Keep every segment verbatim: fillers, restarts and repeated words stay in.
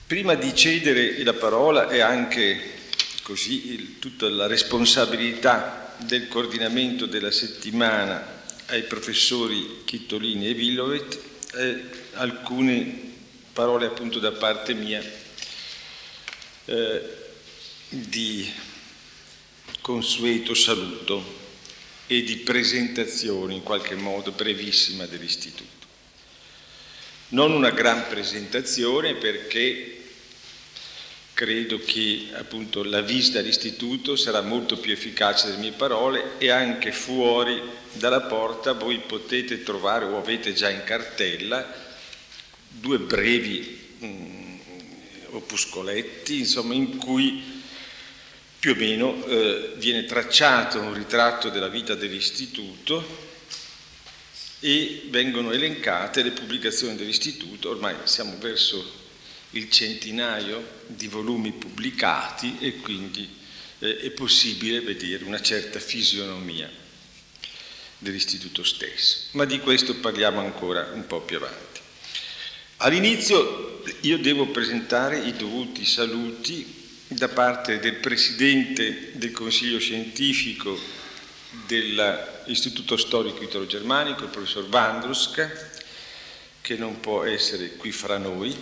Prima di cedere la parola e anche così il, tutta la responsabilità del coordinamento della settimana ai professori Chittolini e Villovet, eh, alcune parole appunto da parte mia eh, di consueto saluto e di presentazione in qualche modo brevissima dell'istituto. Non una gran presentazione, perché credo che appunto la visita all'istituto sarà molto più efficace delle mie parole, e anche fuori dalla porta voi potete trovare, o avete già in cartella, due brevi mh, opuscoletti, insomma, in cui più o meno eh, viene tracciato un ritratto della vita dell'istituto e vengono elencate le pubblicazioni dell'istituto. Ormai siamo verso il centinaio di volumi pubblicati e quindi eh, è possibile vedere una certa fisionomia dell'istituto stesso, ma di questo parliamo ancora un po' più avanti. All'inizio io devo presentare i dovuti saluti da parte del Presidente del Consiglio Scientifico dell'Istituto Storico Italo-Germanico, il professor Vandruska, che non può essere qui fra noi,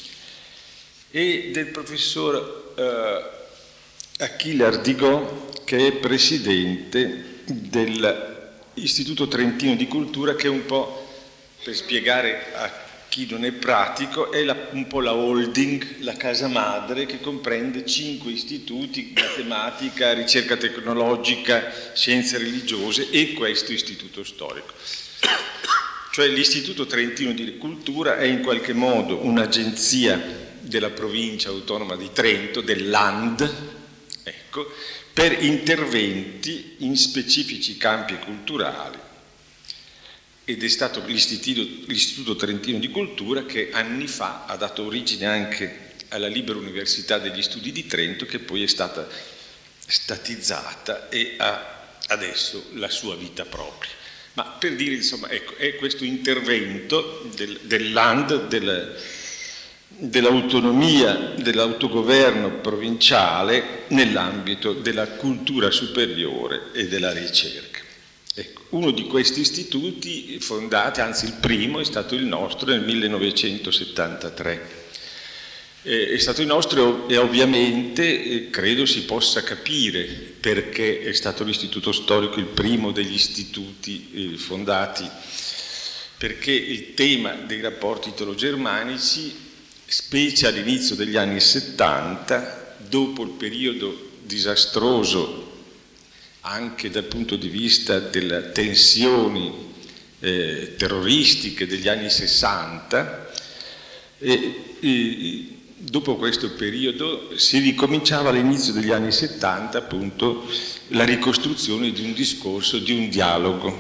e del professor eh, Achille Ardigot, che è Presidente dell'Istituto Trentino di Cultura, che è un po', per spiegare a chi non è pratico, è la, un po' la holding, la casa madre, che comprende cinque istituti: matematica, ricerca tecnologica, scienze religiose e questo istituto storico. Cioè l'Istituto Trentino di Cultura è in qualche modo un'agenzia della provincia autonoma di Trento, del Land, ecco, per interventi in specifici campi culturali. Ed è stato l'Istituto, l'Istituto Trentino di Cultura che anni fa ha dato origine anche alla Libera Università degli Studi di Trento, che poi è stata statizzata e ha adesso la sua vita propria. Ma per dire, insomma, ecco, è questo intervento del, del Land, del, dell'autonomia, dell'autogoverno provinciale nell'ambito della cultura superiore e della ricerca. Ecco, uno di questi istituti fondati, anzi il primo, è stato il nostro nel millenovecentosettantatré. Eh, è stato il nostro e ovviamente eh, credo si possa capire perché è stato l'Istituto Storico il primo degli istituti eh, fondati, perché il tema dei rapporti italo-germanici, specie all'inizio degli anni settanta, dopo il periodo disastroso anche dal punto di vista delle tensioni eh, terroristiche degli anni sessanta, e, e dopo questo periodo si ricominciava all'inizio degli anni settanta appunto la ricostruzione di un discorso, di un dialogo,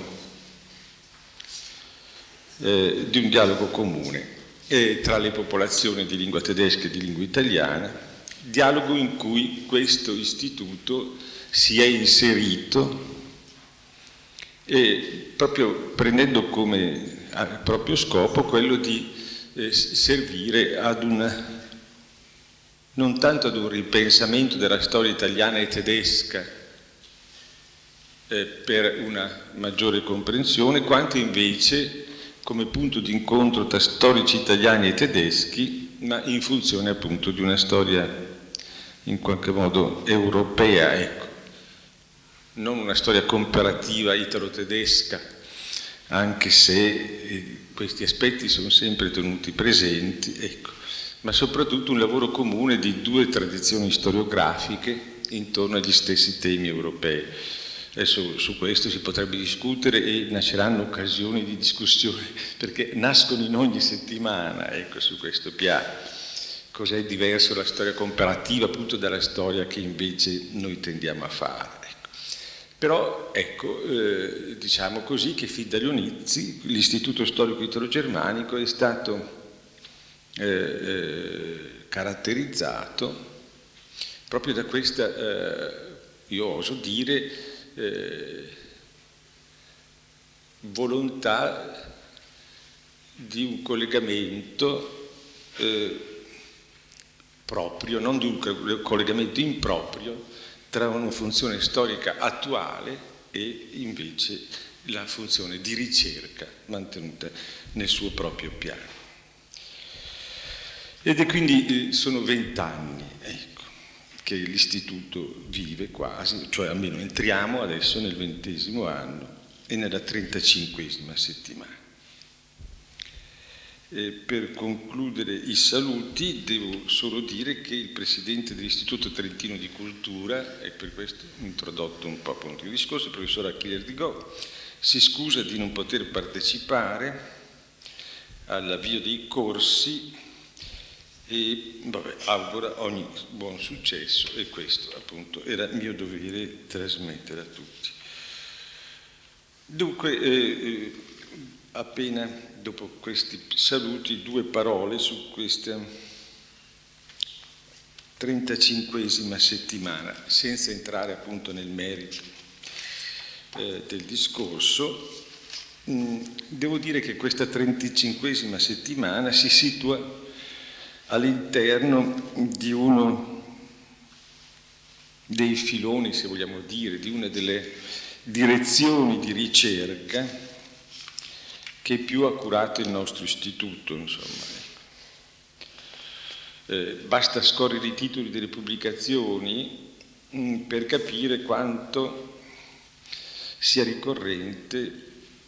eh, di un dialogo comune eh, tra le popolazioni di lingua tedesca e di lingua italiana, dialogo in cui questo istituto si è inserito e proprio prendendo come proprio scopo quello di eh, servire ad un, non tanto ad un ripensamento della storia italiana e tedesca eh, per una maggiore comprensione, quanto invece come punto di incontro tra storici italiani e tedeschi, ma in funzione appunto di una storia in qualche modo europea, ecco. Non una storia comparativa italo-tedesca, anche se eh, questi aspetti sono sempre tenuti presenti, ecco, ma soprattutto un lavoro comune di due tradizioni storiografiche intorno agli stessi temi europei. Adesso su questo si potrebbe discutere e nasceranno occasioni di discussione, perché nascono in ogni settimana, ecco, su questo piano. Cos'è diverso la storia comparativa appunto dalla storia che invece noi tendiamo a fare. Però ecco, eh, diciamo così che fin dagli inizi l'Istituto Storico Italo-Germanico è stato eh, eh, caratterizzato proprio da questa, eh, io oso dire, eh, volontà di un collegamento eh, proprio, non di un collegamento improprio tra una funzione storica attuale e invece la funzione di ricerca mantenuta nel suo proprio piano. Ed è quindi, sono vent'anni, ecco, che l'istituto vive quasi, cioè almeno entriamo adesso nel ventesimo anno e nella trentacinquesima settimana. E per concludere i saluti devo solo dire che il presidente dell'Istituto Trentino di Cultura, e per questo ho introdotto un po' appunto il discorso, il professor Achille Erdigò, si scusa di non poter partecipare all'avvio dei corsi e vabbè, augura ogni buon successo, e questo appunto era mio dovere trasmettere a tutti. Dunque, eh, appena dopo questi saluti, due parole su questa trentacinquesima settimana, senza entrare appunto nel merito eh, del discorso. Mm, devo dire che questa trentacinquesima settimana si situa all'interno di uno dei filoni, se vogliamo dire, di una delle direzioni di ricerca che più ha curato il nostro istituto, insomma. Eh, basta scorrere i titoli delle pubblicazioni mh, per capire quanto sia ricorrente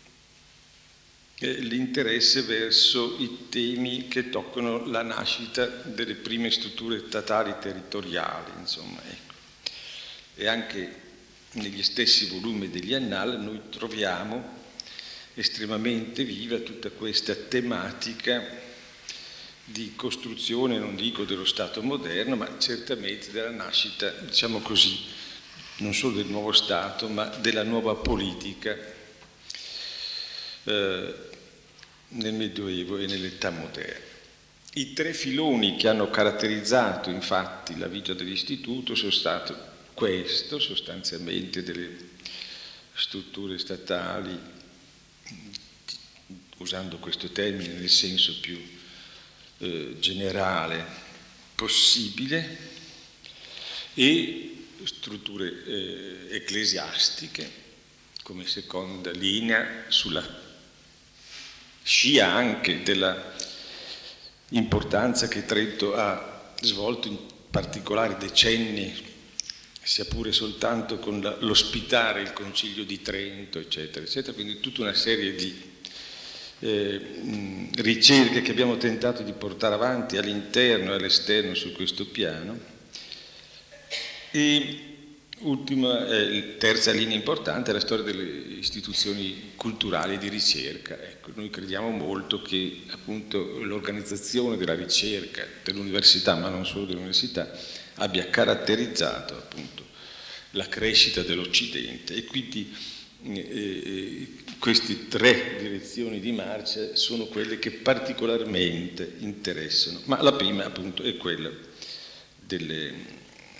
l'interesse verso i temi che toccano la nascita delle prime strutture statali territoriali, insomma, ecco. E anche negli stessi volumi degli Annali noi troviamo estremamente viva tutta questa tematica di costruzione, non dico dello Stato moderno, ma certamente della nascita, diciamo così, non solo del nuovo Stato, ma della nuova politica eh, nel Medioevo e nell'età moderna. I tre filoni che hanno caratterizzato infatti la vita dell'istituto sono stati questo, sostanzialmente, delle strutture statali, usando questo termine nel senso più eh, generale possibile, e strutture eh, ecclesiastiche come seconda linea sulla scia anche della importanza che Trento ha svolto in particolari decenni, sia pure soltanto con la, l'ospitare il Concilio di Trento, eccetera, eccetera, quindi tutta una serie di eh, mh, ricerche che abbiamo tentato di portare avanti all'interno e all'esterno su questo piano. E ultima, eh, terza linea importante è la storia delle istituzioni culturali e di ricerca. Ecco, noi crediamo molto che appunto l'organizzazione della ricerca dell'università, ma non solo dell'università, abbia caratterizzato appunto la crescita dell'Occidente, e quindi eh, queste tre direzioni di marcia sono quelle che particolarmente interessano, ma la prima appunto è quella delle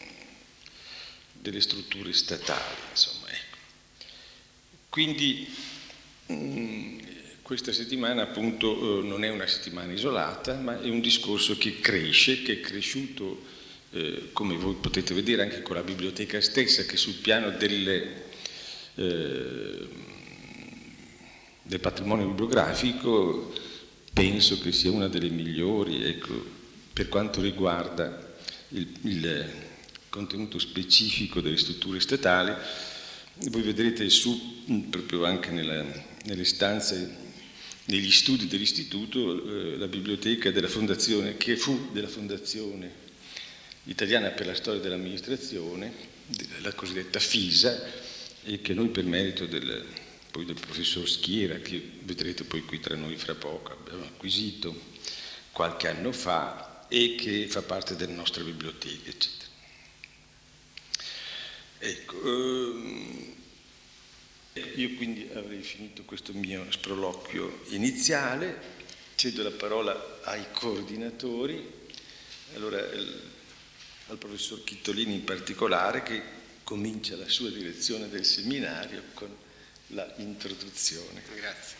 delle strutture statali, insomma, ecco. Quindi mh, questa settimana appunto eh, non è una settimana isolata, ma è un discorso che cresce, che è cresciuto, eh, come voi potete vedere anche con la biblioteca stessa, che sul piano delle, eh, del patrimonio bibliografico penso che sia una delle migliori, ecco, per quanto riguarda il, il contenuto specifico delle strutture statali. Voi vedrete su, proprio anche nella, nelle stanze, negli studi dell'istituto, eh, la biblioteca della fondazione, che fu della Fondazione Italiana per la Storia dell'Amministrazione, la cosiddetta FISA, e che noi per merito del, poi del professor Schiera, che vedrete poi qui tra noi fra poco, abbiamo acquisito qualche anno fa e che fa parte della nostra biblioteca, eccetera. Ecco, ehm, io quindi avrei finito questo mio sproloquio iniziale, cedo la parola ai coordinatori, allora il, al professor Chittolini in particolare, che comincia la sua direzione del seminario con la introduzione. Grazie.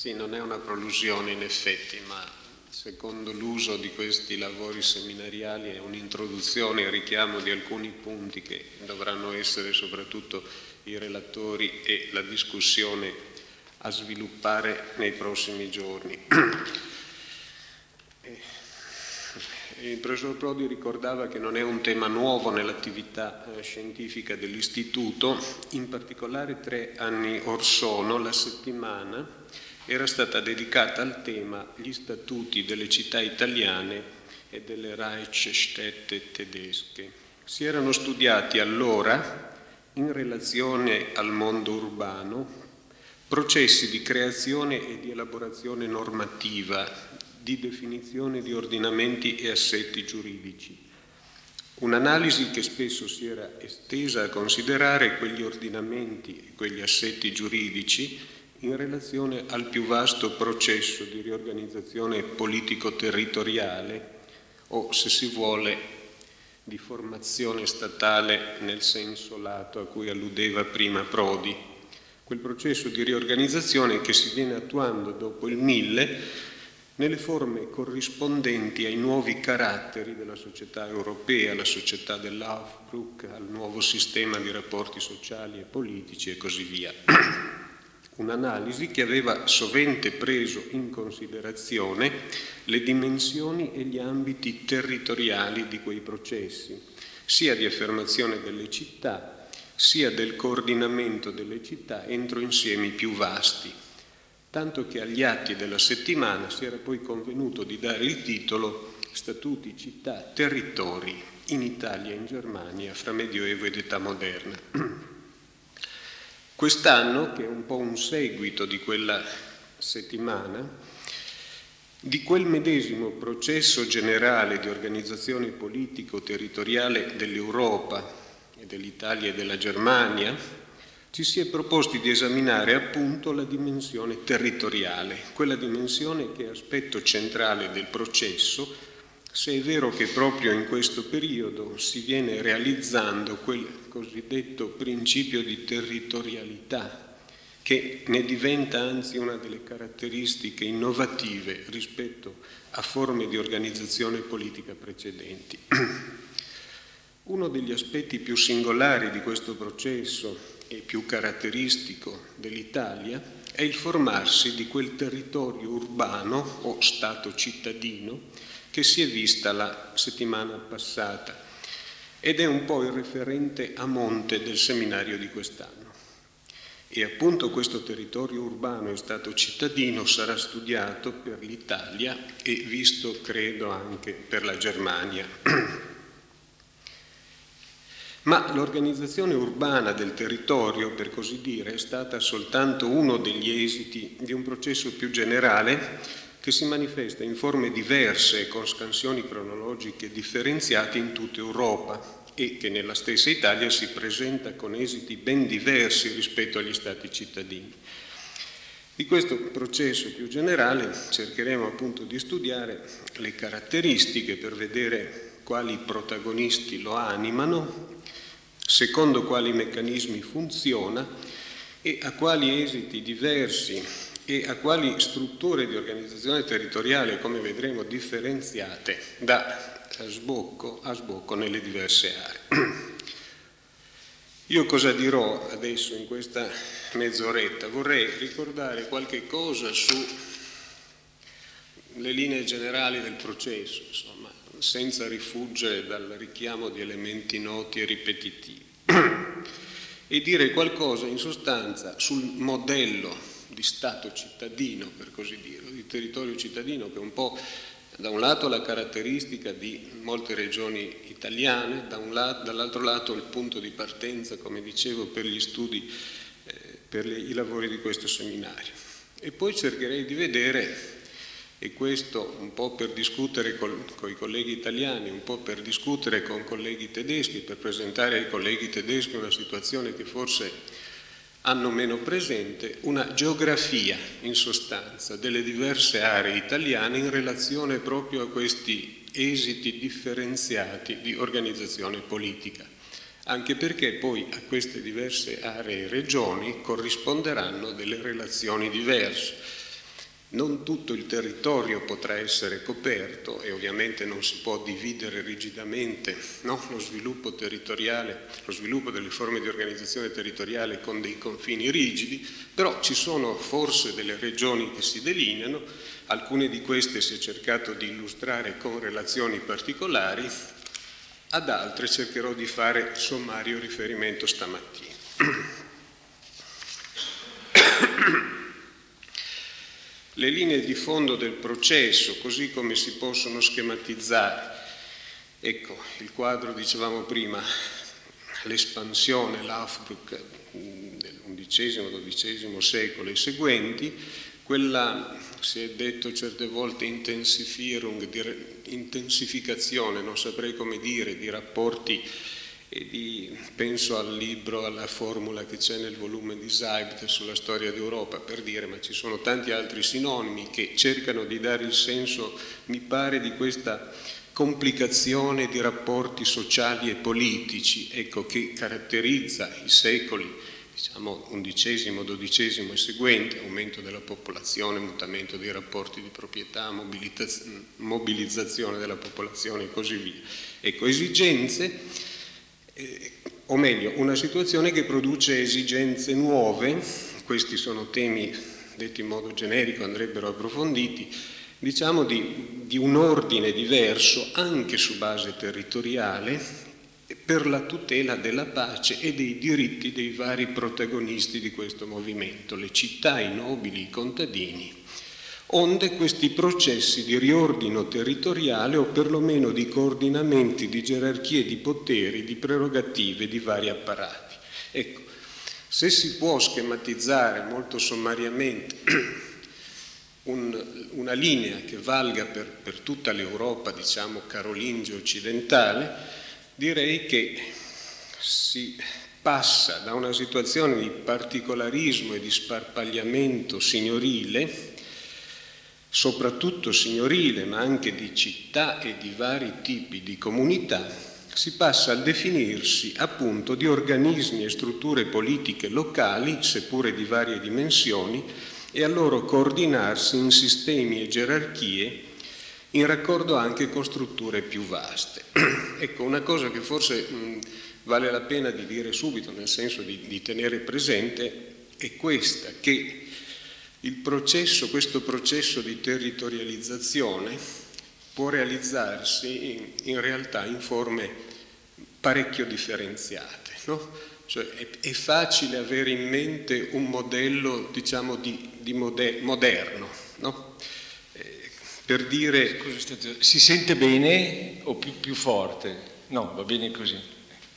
Sì, non è una prolusione in effetti, ma secondo l'uso di questi lavori seminariali è un'introduzione e richiamo di alcuni punti che dovranno essere soprattutto i relatori e la discussione a sviluppare nei prossimi giorni. Il professor Prodi ricordava che non è un tema nuovo nell'attività eh, scientifica dell'Istituto, in particolare tre anni or sono la settimana era stata dedicata al tema gli statuti delle città italiane e delle Reichsstädte tedesche. Si erano studiati allora, in relazione al mondo urbano, processi di creazione e di elaborazione normativa, di definizione di ordinamenti e assetti giuridici. Un'analisi che spesso si era estesa a considerare quegli ordinamenti e quegli assetti giuridici in relazione al più vasto processo di riorganizzazione politico-territoriale o, se si vuole, di formazione statale nel senso lato a cui alludeva prima Prodi. Quel processo di riorganizzazione che si viene attuando dopo il Mille nelle forme corrispondenti ai nuovi caratteri della società europea, alla società dell'Aufbruch, al nuovo sistema di rapporti sociali e politici e così via. Un'analisi che aveva sovente preso in considerazione le dimensioni e gli ambiti territoriali di quei processi, sia di affermazione delle città, sia del coordinamento delle città entro insiemi più vasti, tanto che agli atti della settimana si era poi convenuto di dare il titolo Statuti, città, territori in Italia e in Germania fra Medioevo ed età moderna. Quest'anno, che è un po' un seguito di quella settimana, di quel medesimo processo generale di organizzazione politico-territoriale dell'Europa e dell'Italia e della Germania, ci si è proposti di esaminare appunto la dimensione territoriale, quella dimensione che è aspetto centrale del processo, se è vero che proprio in questo periodo si viene realizzando quel cosiddetto principio di territorialità, che ne diventa anzi una delle caratteristiche innovative rispetto a forme di organizzazione politica precedenti. Uno degli aspetti più singolari di questo processo e più caratteristico dell'Italia è il formarsi di quel territorio urbano o stato cittadino che si è vista la settimana passata ed è un po' il referente a monte del seminario di quest'anno. E appunto questo territorio urbano e stato cittadino sarà studiato per l'Italia e visto, credo, anche per la Germania. Ma l'organizzazione urbana del territorio, per così dire, è stata soltanto uno degli esiti di un processo più generale che si manifesta in forme diverse e con scansioni cronologiche differenziate in tutta Europa e che nella stessa Italia si presenta con esiti ben diversi rispetto agli stati cittadini. Di questo processo più generale cercheremo appunto di studiare le caratteristiche per vedere quali protagonisti lo animano, secondo quali meccanismi funziona e a quali esiti diversi e a quali strutture di organizzazione territoriale, come vedremo, differenziate da sbocco a sbocco nelle diverse aree. Io cosa dirò adesso in questa mezz'oretta? Vorrei ricordare qualche cosa sulle linee generali del processo, insomma, senza rifuggire dal richiamo di elementi noti e ripetitivi, e dire qualcosa in sostanza sul modello di Stato cittadino, per così dire, di territorio cittadino, che è un po' da un lato la caratteristica di molte regioni italiane, da un lato, dall'altro lato il punto di partenza, come dicevo, per gli studi, eh, per le, i lavori di questo seminario. E poi cercherei di vedere, e questo un po' per discutere con, con i colleghi italiani, un po' per discutere con colleghi tedeschi, per presentare ai colleghi tedeschi una situazione che forse hanno meno presente, una geografia in sostanza delle diverse aree italiane in relazione proprio a questi esiti differenziati di organizzazione politica, anche perché poi a queste diverse aree e regioni corrisponderanno delle relazioni diverse. Non tutto il territorio potrà essere coperto e ovviamente non si può dividere rigidamente, no? lo sviluppo territoriale, lo sviluppo delle forme di organizzazione territoriale con dei confini rigidi, però ci sono forse delle regioni che si delineano, alcune di queste si è cercato di illustrare con relazioni particolari, ad altre cercherò di fare sommario riferimento stamattina. Le linee di fondo del processo, così come si possono schematizzare. Ecco, il quadro, dicevamo prima, l'espansione, l'Aufbruch dell'undicesimo, dodicesimo secolo e seguenti, quella, si è detto certe volte, Intensifierung, di intensificazione, non saprei come dire, di rapporti, e di, penso al libro, alla formula che c'è nel volume di Seibt sulla storia d'Europa, per dire, ma ci sono tanti altri sinonimi che cercano di dare il senso, mi pare, di questa complicazione di rapporti sociali e politici, ecco, che caratterizza i secoli, diciamo, undicesimo, dodicesimo e seguenti, aumento della popolazione, mutamento dei rapporti di proprietà, mobilitaz- mobilizzazione della popolazione e così via. Ecco, esigenze, Eh, o meglio, una situazione che produce esigenze nuove, questi sono temi detti in modo generico, andrebbero approfonditi, diciamo di, di un ordine diverso anche su base territoriale per la tutela della pace e dei diritti dei vari protagonisti di questo movimento, le città, i nobili, i contadini. Onde questi processi di riordino territoriale o perlomeno di coordinamenti di gerarchie di poteri, di prerogative di vari apparati. Ecco, se si può schematizzare molto sommariamente un, una linea che valga per, per tutta l'Europa, diciamo carolingia occidentale, direi che si passa da una situazione di particolarismo e di sparpagliamento signorile, soprattutto signorile, ma anche di città e di vari tipi di comunità, si passa al definirsi appunto di organismi e strutture politiche locali, seppure di varie dimensioni, e al loro coordinarsi in sistemi e gerarchie in raccordo anche con strutture più vaste. Ecco, una cosa che forse mh, vale la pena di dire subito, nel senso di, di tenere presente, è questa, che il processo, questo processo di territorializzazione può realizzarsi in, in realtà in forme parecchio differenziate, no? Cioè è, è facile avere in mente un modello, diciamo, di, di mode, moderno, no? Eh, per dire... Scusa, si sente bene o più, più forte? No, va bene così.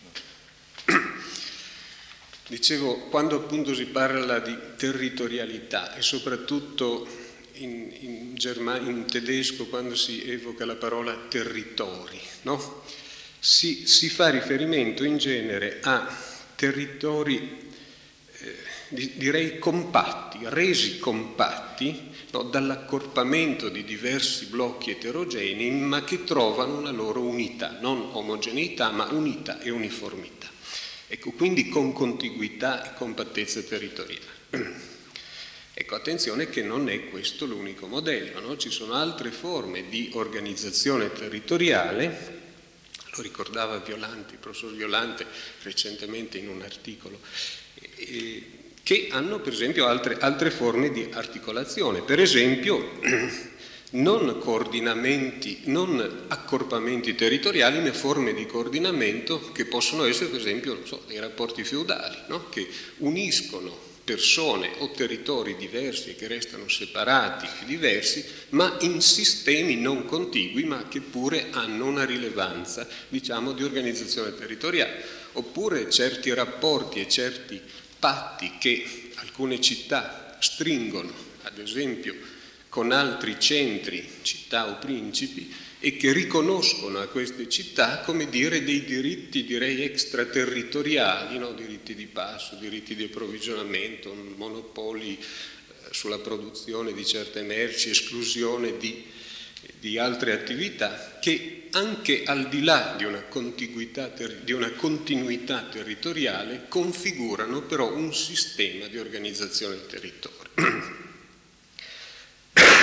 Dicevo, quando appunto si parla di territorialità e soprattutto in, in, German- in tedesco quando si evoca la parola territori, no? si, si fa riferimento in genere a territori eh, di, direi compatti, resi compatti, no? dall'accorpamento di diversi blocchi eterogenei, ma che trovano una loro unità, non omogeneità ma unità e uniformità. Ecco, quindi con contiguità e compattezza territoriale. Ecco, attenzione che non è questo l'unico modello, no? Ci sono altre forme di organizzazione territoriale, lo ricordava Violante, il professor Violante recentemente in un articolo, eh, che hanno per esempio altre, altre forme di articolazione, per esempio non coordinamenti, non accorpamenti territoriali, ma forme di coordinamento che possono essere per esempio, non so, dei rapporti feudali, no? Che uniscono persone o territori diversi e che restano separati e diversi, ma in sistemi non contigui, ma che pure hanno una rilevanza, diciamo, di organizzazione territoriale. Oppure certi rapporti e certi patti che alcune città stringono, ad esempio, con altri centri, città o principi, e che riconoscono a queste città, come dire, dei diritti, direi, extraterritoriali, no? Diritti di passo, diritti di approvvigionamento, monopoli eh, sulla produzione di certe merci, esclusione di, di altre attività, che anche al di là di una contiguità, di una continuità territoriale configurano però un sistema di organizzazione del territorio.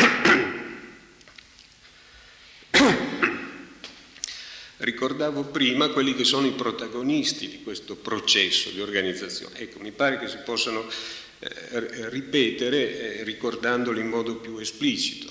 ricordavo prima quelli che sono i protagonisti di questo processo di organizzazione. Ecco, mi pare che si possano eh, ripetere eh, ricordandoli in modo più esplicito.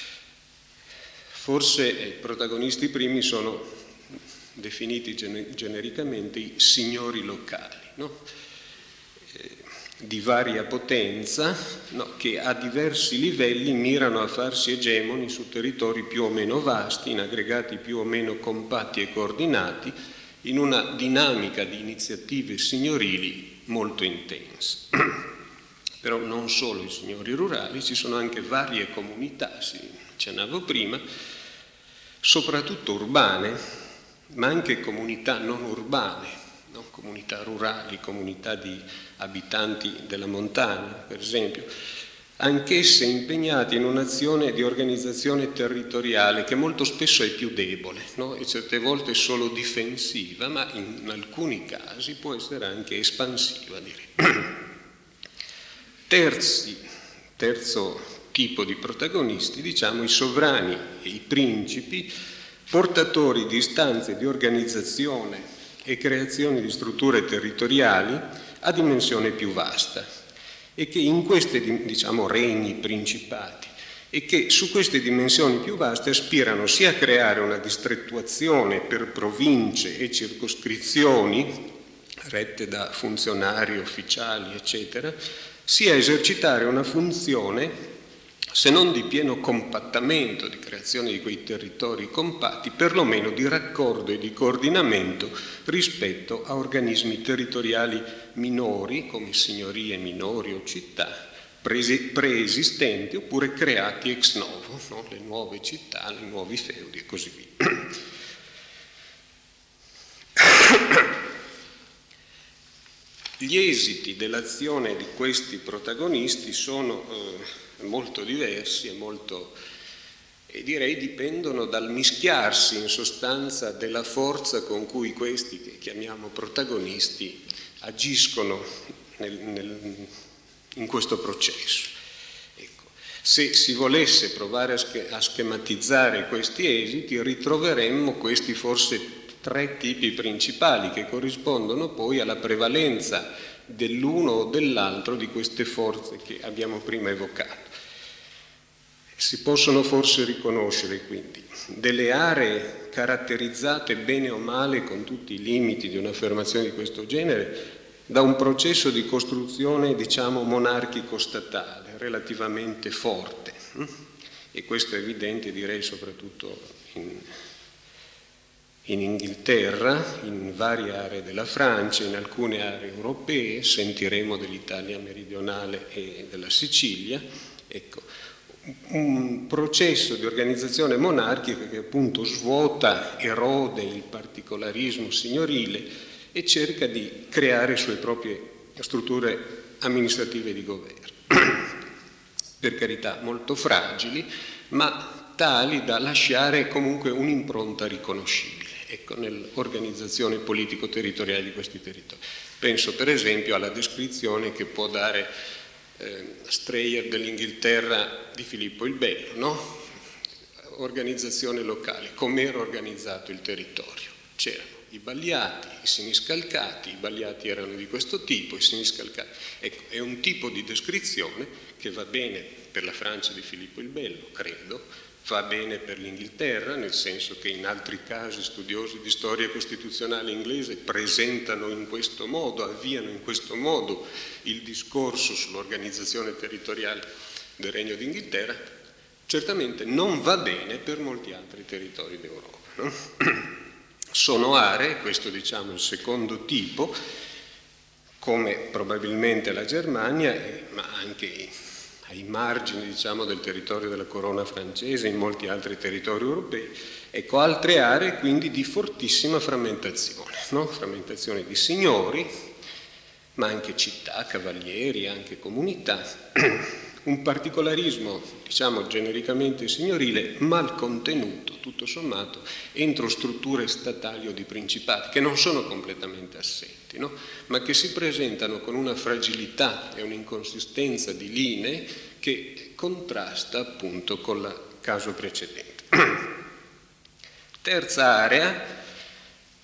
Forse i protagonisti primi sono definiti gener- genericamente i signori locali, no? eh, di varia potenza, no? Che a diversi livelli mirano a farsi egemoni su territori più o meno vasti, in aggregati più o meno compatti e coordinati, in una dinamica di iniziative signorili molto intense. Però non solo i signori rurali, ci sono anche varie comunità, si accennavo prima, soprattutto urbane, ma anche comunità non urbane, no? Comunità rurali, comunità di abitanti della montagna, per esempio, anch'esse impegnate in un'azione di organizzazione territoriale che molto spesso è più debole, no? E certe volte solo difensiva, ma in alcuni casi può essere anche espansiva, direi. Terzi, terzo tipo di protagonisti, diciamo i sovrani e i principi, portatori di istanze di organizzazione e creazione di strutture territoriali a dimensione più vasta e che in queste, diciamo, regni principati e che su queste dimensioni più vaste aspirano sia a creare una distrettuazione per province e circoscrizioni rette da funzionari, ufficiali, eccetera, sia a esercitare una funzione se non di pieno compattamento, di creazione di quei territori compatti, perlomeno di raccordo e di coordinamento rispetto a organismi territoriali minori, come signorie minori o città, preesistenti oppure creati ex novo, no? Le nuove città, i nuovi feudi e così via. Gli esiti dell'azione di questi protagonisti sono eh, molto diversi e molto, e direi dipendono dal mischiarsi in sostanza della forza con cui questi che chiamiamo protagonisti agiscono nel, nel, in questo processo. Ecco, se si volesse provare a, sch- a schematizzare questi esiti, ritroveremmo questi forse tre tipi principali che corrispondono poi alla prevalenza dell'uno o dell'altro di queste forze che abbiamo prima evocato. Si possono forse riconoscere quindi delle aree caratterizzate bene o male con tutti i limiti di un'affermazione di questo genere da un processo di costruzione, diciamo, monarchico-statale relativamente forte, e questo è evidente, direi, soprattutto in in Inghilterra, in varie aree della Francia, in alcune aree europee, sentiremo dell'Italia meridionale e della Sicilia. Ecco, un processo di organizzazione monarchica che appunto svuota, erode il particolarismo signorile e cerca di creare sue proprie strutture amministrative di governo, per carità molto fragili, ma tali da lasciare comunque un'impronta riconoscibile, ecco, nell'organizzazione politico-territoriale di questi territori. Penso per esempio alla descrizione che può dare eh, Strayer dell'Inghilterra di Filippo il Bello, no? Organizzazione locale, com'era organizzato il territorio. C'erano i bagliati, i siniscalcati, i bagliati erano di questo tipo, i siniscalcati. Ecco, è un tipo di descrizione che va bene per la Francia di Filippo il Bello, credo, va bene per l'Inghilterra, nel senso che in altri casi studiosi di storia costituzionale inglese presentano in questo modo, avviano in questo modo il discorso sull'organizzazione territoriale del Regno d'Inghilterra, certamente non va bene per molti altri territori d'Europa, no? Sono aree, questo diciamo il secondo tipo, come probabilmente la Germania, ma anche ai margini, diciamo, del territorio della corona francese, in molti altri territori europei, ecco, altre aree quindi di fortissima frammentazione, no? Frammentazione di signori, ma anche città, cavalieri, anche comunità, un particolarismo, diciamo, genericamente signorile, mal contenuto, tutto sommato, entro strutture statali o di principati, che non sono completamente assenti, no? Ma che si presentano con una fragilità e un'inconsistenza di linee che contrasta appunto con il caso precedente. Terza area,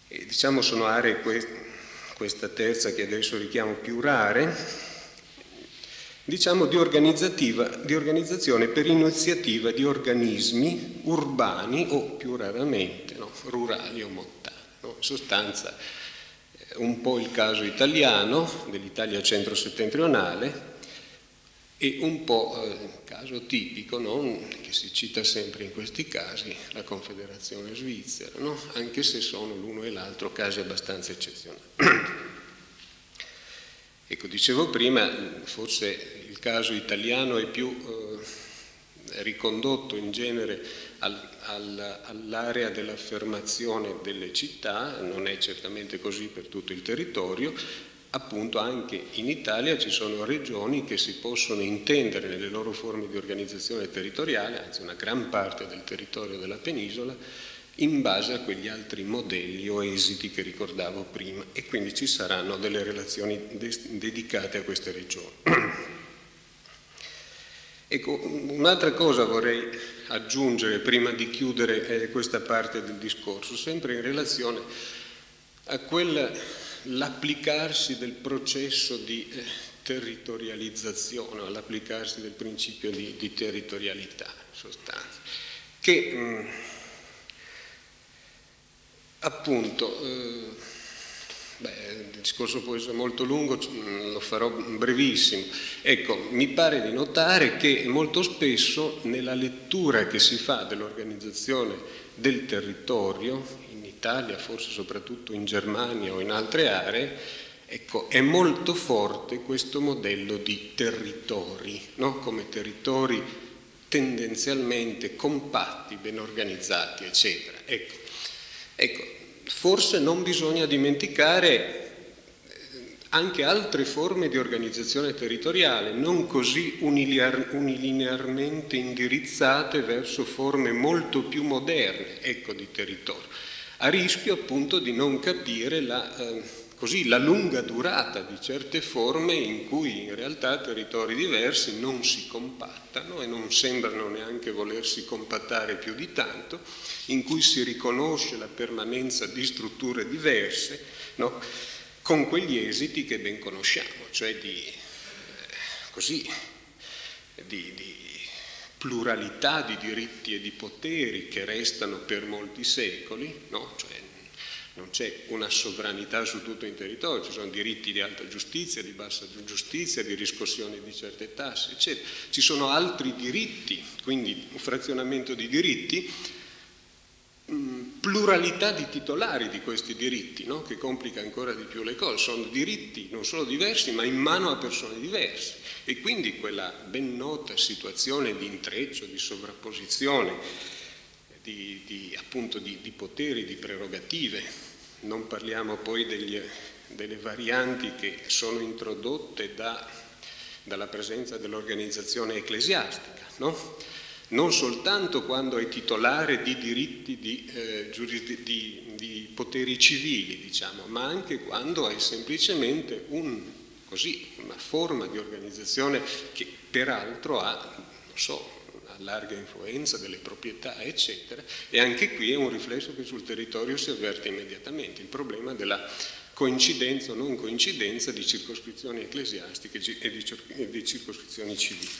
E diciamo sono aree, questa terza che adesso richiamo, più rare, diciamo di, organizzativa, di organizzazione per iniziativa di organismi urbani o più raramente no, rurali o montani. No? In sostanza un po' il caso italiano, dell'Italia centro-settentrionale, e un po' il eh, caso tipico, no? Che si cita sempre in questi casi, la Confederazione Svizzera, no? Anche se sono l'uno e l'altro casi abbastanza eccezionali. Ecco, dicevo prima, forse il caso italiano è più eh, ricondotto in genere al, al, all'area dell'affermazione delle città, non è certamente così per tutto il territorio. Appunto anche in Italia ci sono regioni che si possono intendere nelle loro forme di organizzazione territoriale, anzi una gran parte del territorio della penisola, in base a quegli altri modelli o esiti che ricordavo prima, e quindi ci saranno delle relazioni de- dedicate a queste regioni. Ecco, un'altra cosa vorrei aggiungere prima di chiudere eh, questa parte del discorso, sempre in relazione a quel l'applicarsi del processo di eh, territorializzazione, all'applicarsi del principio di, di territorialità, in sostanza, che mh, appunto, eh, beh, il discorso può essere molto lungo, lo farò brevissimo. Ecco, mi pare di notare che molto spesso nella lettura che si fa dell'organizzazione del territorio, Italia, forse soprattutto in Germania o in altre aree, ecco, è molto forte questo modello di territori, no? Come territori tendenzialmente compatti, ben organizzati, eccetera. Ecco, ecco, forse non bisogna dimenticare anche altre forme di organizzazione territoriale, non così unilinearmente indirizzate verso forme molto più moderne, ecco, di territorio, a rischio appunto di non capire la, eh, così, la lunga durata di certe forme in cui in realtà territori diversi non si compattano e non sembrano neanche volersi compattare più di tanto, in cui si riconosce la permanenza di strutture diverse, no? Con quegli esiti che ben conosciamo, cioè di, eh, così, di, di pluralità di diritti e di poteri che restano per molti secoli, no? Cioè, non c'è una sovranità su tutto il territorio, ci sono diritti di alta giustizia, di bassa giustizia, di riscossione di certe tasse, eccetera. Ci sono altri diritti, quindi un frazionamento di diritti, mh, pluralità di titolari di questi diritti, no? Che complica ancora di più le cose. Sono diritti non solo diversi, ma in mano a persone diverse. E quindi quella ben nota situazione di intreccio, di sovrapposizione, di, di, appunto di, di poteri, di prerogative. Non parliamo poi degli, delle varianti che sono introdotte da, dalla presenza dell'organizzazione ecclesiastica, no? Non soltanto quando è titolare di diritti di, eh, giurisdi, di, di poteri civili, diciamo, ma anche quando è semplicemente un così, una forma di organizzazione che peraltro ha, non so, una larga influenza delle proprietà, eccetera, e anche qui è un riflesso che sul territorio si avverte immediatamente, il problema della coincidenza o non coincidenza di circoscrizioni ecclesiastiche e di, e di circoscrizioni civili.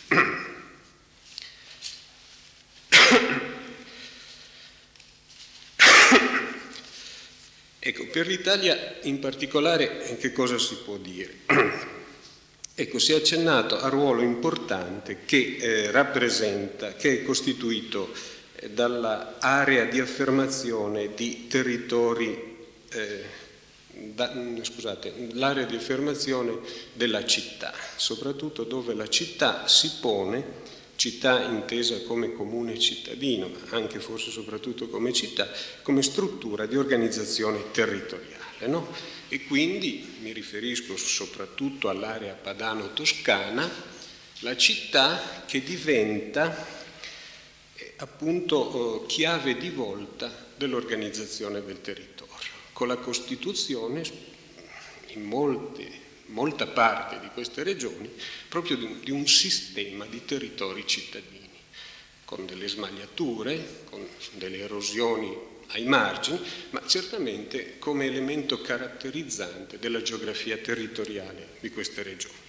Ecco, per l'Italia in particolare che cosa si può dire? Ecco, si è accennato al ruolo importante che eh, rappresenta, che è costituito eh, dall'area di affermazione di territori, eh, da, scusate, l'area di affermazione della città, soprattutto dove la città si pone, città intesa come comune cittadino, ma anche forse soprattutto come città, come struttura di organizzazione territoriale, no? E quindi mi riferisco soprattutto all'area padano-toscana, la città che diventa eh, appunto eh, chiave di volta dell'organizzazione del territorio, con la costituzione in molte molta parte di queste regioni proprio di, di un sistema di territori cittadini, con delle smagliature, con delle erosioni ai margini, ma certamente come elemento caratterizzante della geografia territoriale di queste regioni.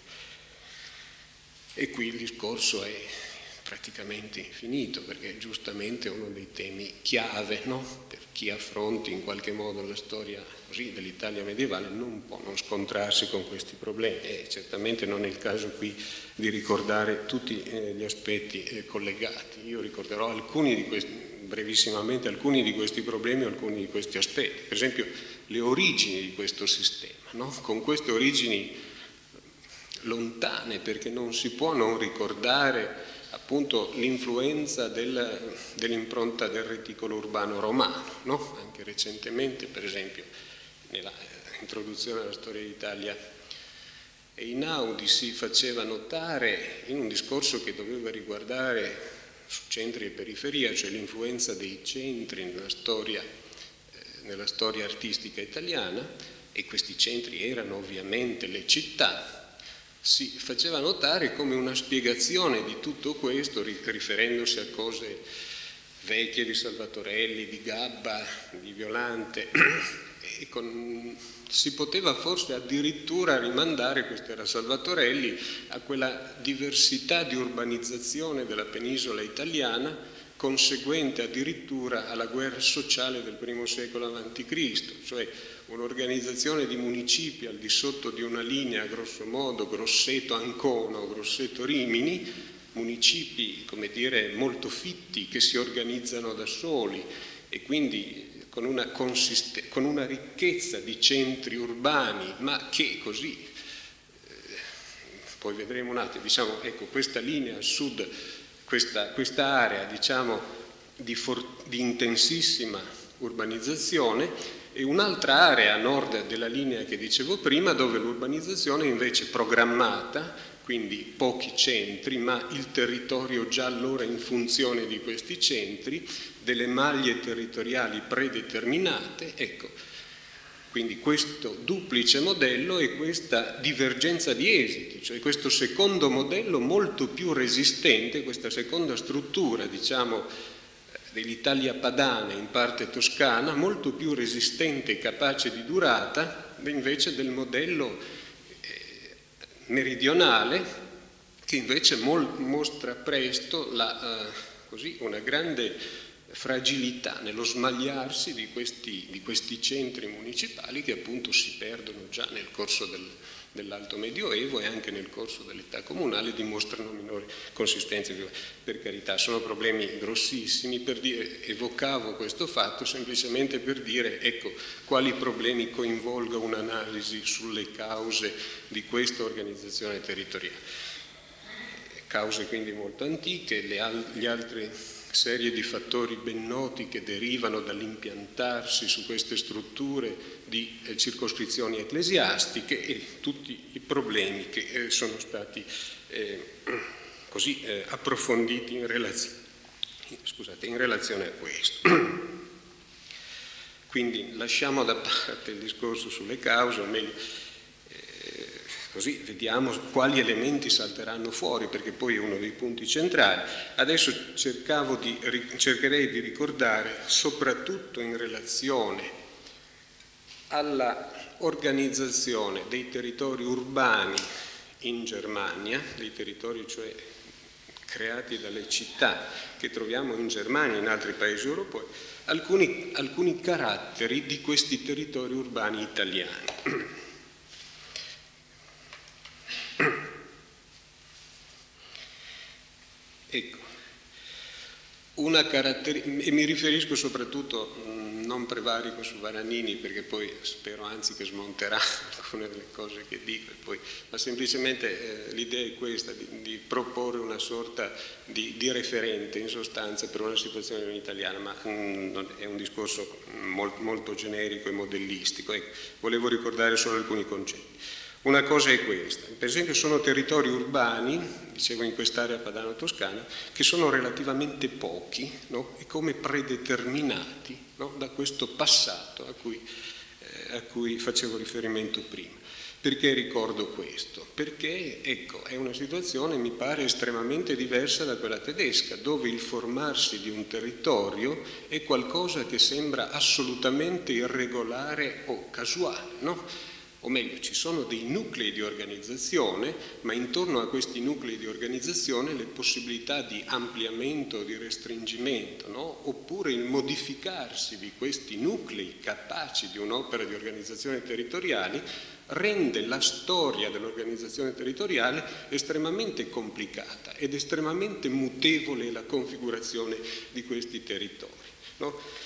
E qui il discorso è praticamente infinito, perché giustamente è uno dei temi chiave, no? Per chi affronti in qualche modo la storia così dell'Italia medievale non può non scontrarsi con questi problemi, e certamente non è il caso qui di ricordare tutti eh, gli aspetti eh, collegati. Io ricorderò alcuni di questi, brevissimamente alcuni di questi problemi, alcuni di questi aspetti. Per esempio le origini di questo sistema, no? Con queste origini lontane, perché non si può non ricordare appunto l'influenza del, dell'impronta del reticolo urbano romano, no? Anche recentemente, per esempio, nella introduzione alla storia d'Italia Einaudi si faceva notare in un discorso che doveva riguardare su centri e periferia, cioè l'influenza dei centri nella storia, eh, nella storia artistica italiana, e questi centri erano ovviamente le città. Si faceva notare come una spiegazione di tutto questo, riferendosi a cose vecchie di Salvatorelli, di Gabba, di Violante, e con, si poteva forse addirittura rimandare, questo era Salvatorelli, a quella diversità di urbanizzazione della penisola italiana, conseguente addirittura alla guerra sociale del primo secolo avanti Cristo, cioè un'organizzazione di municipi al di sotto di una linea, grosso modo, Grosseto-Ancona o Grosseto-Rimini, municipi, come dire, molto fitti, che si organizzano da soli e quindi con una, consiste- con una ricchezza di centri urbani, ma che così, eh, poi vedremo un attimo, diciamo, ecco, questa linea a sud, questa, questa area, diciamo, di, for- di intensissima urbanizzazione, e un'altra area a nord della linea che dicevo prima, dove l'urbanizzazione è invece programmata, quindi pochi centri, ma il territorio già allora in funzione di questi centri, delle maglie territoriali predeterminate, ecco. Quindi questo duplice modello e questa divergenza di esiti, cioè questo secondo modello molto più resistente, questa seconda struttura, diciamo, dell'Italia padana, in parte toscana, molto più resistente e capace di durata, invece del modello eh, meridionale, che invece mol- mostra presto la, eh, così, una grande fragilità nello smagliarsi di questi, di questi centri municipali, che appunto si perdono già nel corso del, dell'Alto Medioevo e anche nel corso dell'età comunale, dimostrano minori consistenze. Per carità, sono problemi grossissimi, per dire, evocavo questo fatto semplicemente per dire, ecco, quali problemi coinvolga un'analisi sulle cause di questa organizzazione territoriale. Cause quindi molto antiche, le al- gli altri serie di fattori ben noti che derivano dall'impiantarsi su queste strutture di eh, circoscrizioni ecclesiastiche, e tutti i problemi che eh, sono stati eh, così eh, approfonditi in relazione, scusate, in relazione a questo. Quindi lasciamo da parte il discorso sulle cause, o meglio, così vediamo quali elementi salteranno fuori, perché poi è uno dei punti centrali. Adesso cercavo di, cercherei di ricordare, soprattutto in relazione alla organizzazione dei territori urbani in Germania, dei territori cioè creati dalle città che troviamo in Germania e in altri paesi europei, alcuni, alcuni caratteri di questi territori urbani italiani. Ecco, una caratteristica, e mi riferisco soprattutto, mh, non prevarico su Varanini, perché poi spero anzi che smonterà alcune delle cose che dico, e poi, ma semplicemente eh, l'idea è questa, di, di proporre una sorta di, di referente in sostanza per una situazione italiana, ma mh, è un discorso molto, molto generico e modellistico. Ecco, volevo ricordare solo alcuni concetti. Una cosa è questa, per esempio sono territori urbani, dicevo in quest'area padano-toscana, che sono relativamente pochi, no? E come predeterminati, no? Da questo passato a cui, eh, a cui facevo riferimento prima. Perché ricordo questo? Perché, ecco, è una situazione, mi pare, estremamente diversa da quella tedesca, dove il formarsi di un territorio è qualcosa che sembra assolutamente irregolare o casuale, no? O meglio, ci sono dei nuclei di organizzazione, ma intorno a questi nuclei di organizzazione le possibilità di ampliamento, di restringimento, no? Oppure il modificarsi di questi nuclei capaci di un'opera di organizzazione territoriale rende la storia dell'organizzazione territoriale estremamente complicata ed estremamente mutevole la configurazione di questi territori, no?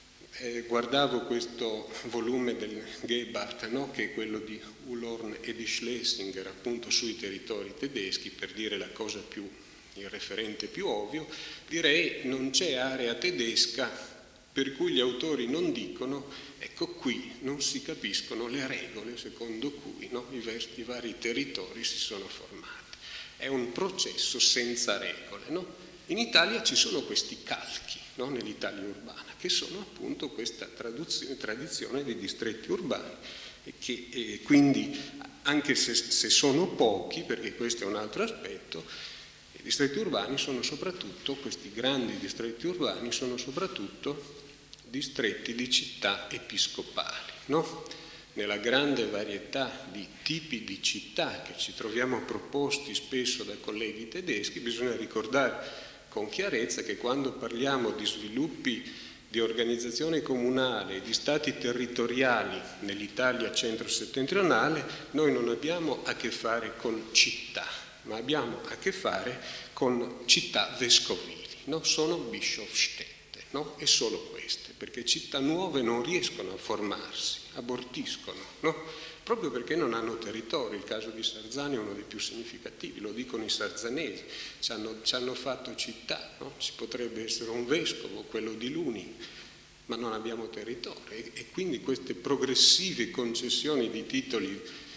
Eh, guardavo questo volume del Gebhardt, no? Che è quello di Ullorn e di Schlesinger, appunto sui territori tedeschi, per dire la cosa più, il referente più ovvio, direi non c'è area tedesca per cui gli autori non dicono, ecco qui non si capiscono le regole secondo cui, no? I, ver- i vari territori si sono formati. È un processo senza regole, no? In Italia ci sono questi calchi, no? Nell'Italia urbana, che sono appunto questa tradizione dei distretti urbani, e che e quindi, anche se, se sono pochi, perché questo è un altro aspetto, i distretti urbani sono soprattutto, questi grandi distretti urbani sono soprattutto distretti di città episcopali, no? Nella grande varietà di tipi di città che ci troviamo proposti spesso da colleghi tedeschi, bisogna ricordare con chiarezza che quando parliamo di sviluppi di organizzazione comunale e di stati territoriali nell'Italia centro-settentrionale, noi non abbiamo a che fare con città, ma abbiamo a che fare con città vescovili, no? Sono Bischofsstädte, no? E solo queste, perché città nuove non riescono a formarsi, abortiscono, no? Proprio perché non hanno territorio. Il caso di Sarzana è uno dei più significativi, lo dicono i sarzanesi, ci hanno, ci hanno fatto città, no? Ci potrebbe essere un vescovo, quello di Luni, ma non abbiamo territorio, e, e quindi queste progressive concessioni di titoli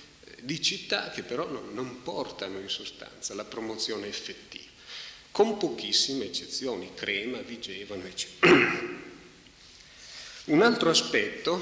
di città che però non, non portano in sostanza la promozione effettiva, con pochissime eccezioni, Crema, Vigevano, eccetera. Un altro aspetto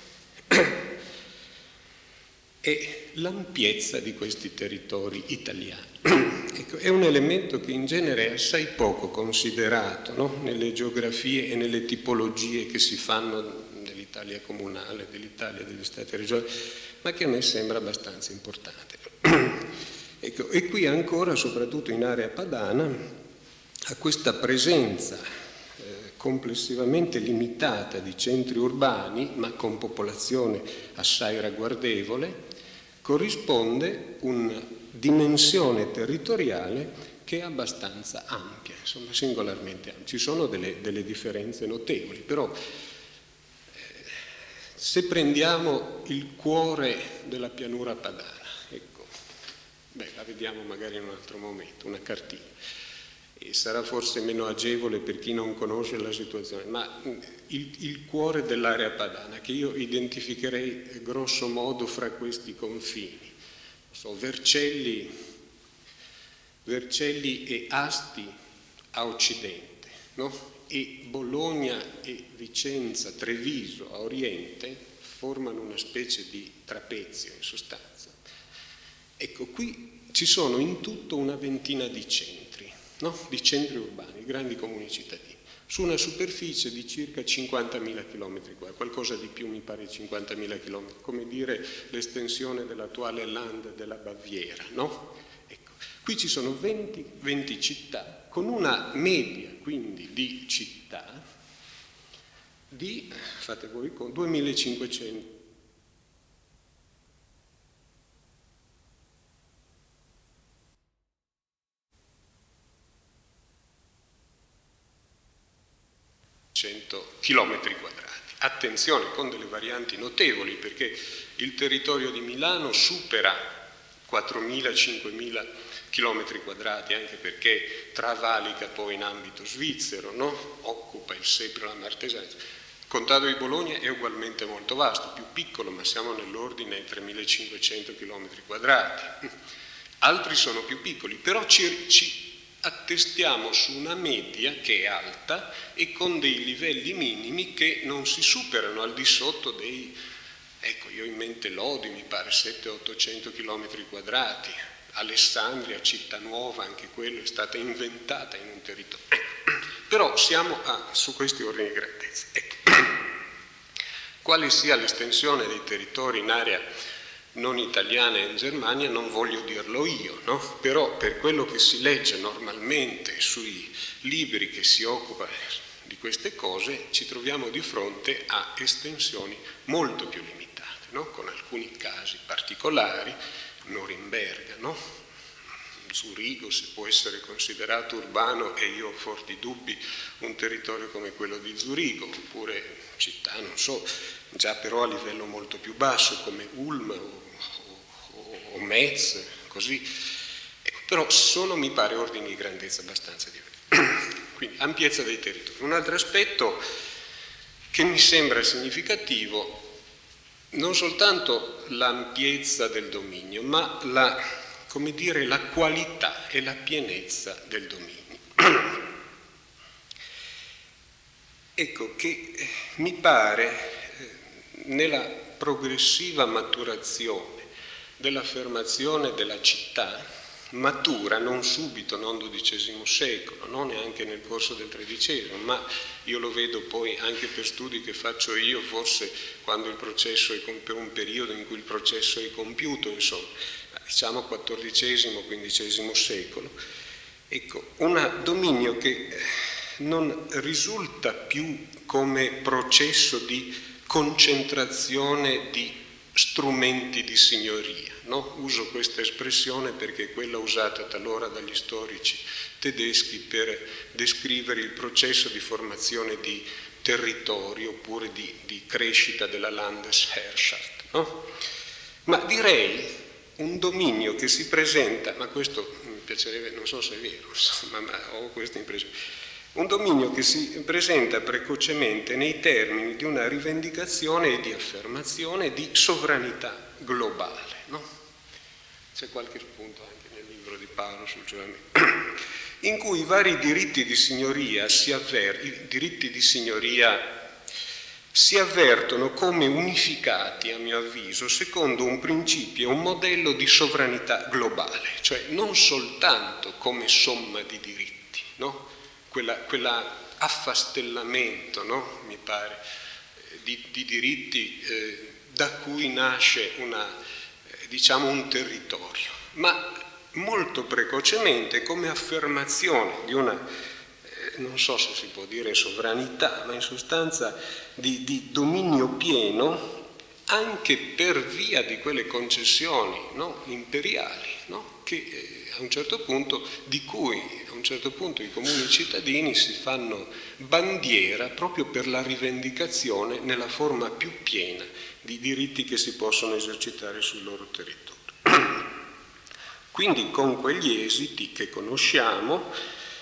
è l'ampiezza di questi territori italiani. Ecco, è un elemento che in genere è assai poco considerato, no? Nelle geografie e nelle tipologie che si fanno dell'Italia comunale, dell'Italia degli Stati regionali, ma che a me sembra abbastanza importante. Ecco, e qui ancora, soprattutto in area padana, a questa presenza eh, complessivamente limitata di centri urbani, ma con popolazione assai ragguardevole, corrisponde una dimensione territoriale che è abbastanza ampia, insomma singolarmente ampia. Ci sono delle, delle differenze notevoli, però eh, se prendiamo il cuore della pianura padana, ecco, beh, la vediamo magari in un altro momento, una cartina, e sarà forse meno agevole per chi non conosce la situazione, ma il, il cuore dell'area padana, che io identificherei grosso modo fra questi confini, so, Vercelli, Vercelli e Asti a occidente, no? E Bologna e Vicenza, Treviso a oriente formano una specie di trapezio in sostanza. Ecco, qui ci sono in tutto una ventina di centri, no? Di centri urbani, grandi comuni cittadini, su una superficie di circa cinquantamila chilometri quadrati, qualcosa di più, mi pare cinquantamila chilometri, come dire l'estensione dell'attuale Land della Baviera, no? Ecco, qui ci sono venti, venti città, con una media quindi di città di, fate voi con duemilacinquecento. cento chilometri quadrati. Attenzione, con delle varianti notevoli, perché il territorio di Milano supera quattromila cinquemila chilometri quadrati, anche perché travalica poi in ambito svizzero, no? Occupa il Sepro, la Martesana. Il Contado di Bologna è ugualmente molto vasto, più piccolo, ma siamo nell'ordine ai tremilacinquecento chilometri quadrati. Altri sono più piccoli, però ci, ci attestiamo su una media che è alta e con dei livelli minimi che non si superano al di sotto dei ecco, io ho in mente Lodi, mi pare settecento ottocento chilometri quadrati, Alessandria, città nuova, anche quello è stata inventata in un territorio. Però siamo a, su questi ordini di grandezza. Ecco. Quale sia l'estensione dei territori in area non italiana e in Germania non voglio dirlo io, no? Però per quello che si legge normalmente sui libri che si occupano di queste cose ci troviamo di fronte a estensioni molto più limitate, no? Con alcuni casi particolari, Norimberga, no? Zurigo, se può essere considerato urbano, e io ho forti dubbi, un territorio come quello di Zurigo, oppure città, non so, già però a livello molto più basso come Ulm o, o, o Metz, così. Ecco, però sono, mi pare, ordini di grandezza abbastanza diversi. Quindi ampiezza dei territori. Un altro aspetto che mi sembra significativo, non soltanto l'ampiezza del dominio, ma la, come dire, la qualità e la pienezza del dominio. Ecco che mi pare nella progressiva maturazione dell'affermazione della città, matura non subito, non dodicesimo secolo, non neanche nel corso del tredicesimo, ma io lo vedo poi anche per studi che faccio io, forse quando il processo è per un periodo in cui il processo è compiuto, insomma, diciamo quattordicesimo, quindicesimo secolo. Ecco, un dominio che non risulta più come processo di concentrazione di strumenti di signoria, no? Uso questa espressione perché è quella usata talora dagli storici tedeschi per descrivere il processo di formazione di territori oppure di, di crescita della Landesherrschaft, no? Ma direi un dominio che si presenta, ma questo mi piacerebbe, non so se è vero, ma, ma ho questa impressione, un dominio che si presenta precocemente nei termini di una rivendicazione e di affermazione di sovranità globale, no? C'è qualche spunto anche nel libro di Paolo sul giuramento, in cui i vari diritti di signoria si avver- i diritti di signoria si avvertono come unificati, a mio avviso, secondo un principio, un modello di sovranità globale, cioè non soltanto come somma di diritti, no? Quella, quella affastellamento, no? Mi pare, di, di diritti eh, da cui nasce una, eh, diciamo un territorio, ma molto precocemente come affermazione di una, eh, non so se si può dire sovranità, ma in sostanza di, di dominio pieno anche per via di quelle concessioni, no? imperiali, no? che eh, a un certo punto, di cui a un certo punto i comuni cittadini si fanno bandiera proprio per la rivendicazione nella forma più piena di diritti che si possono esercitare sul loro territorio. Quindi con quegli esiti che conosciamo,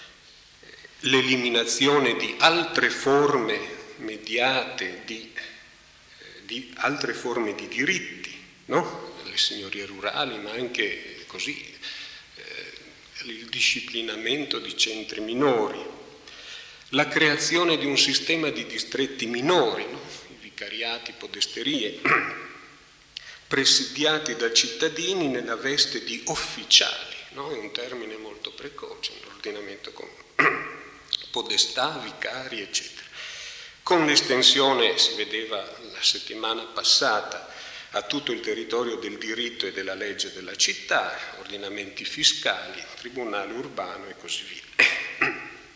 l'eliminazione di altre forme mediate, di, di altre forme di diritti, no? Le signorie rurali, ma anche così, il disciplinamento di centri minori, la creazione di un sistema di distretti minori, no? I vicariati, podesterie, presidiati da cittadini nella veste di ufficiali, no? È un termine molto precoce nell'ordinamento comune, podestà, vicari, eccetera. Con l'estensione, si vedeva la settimana passata, a tutto il territorio del diritto e della legge della città, ordinamenti fiscali, tribunale urbano e così via.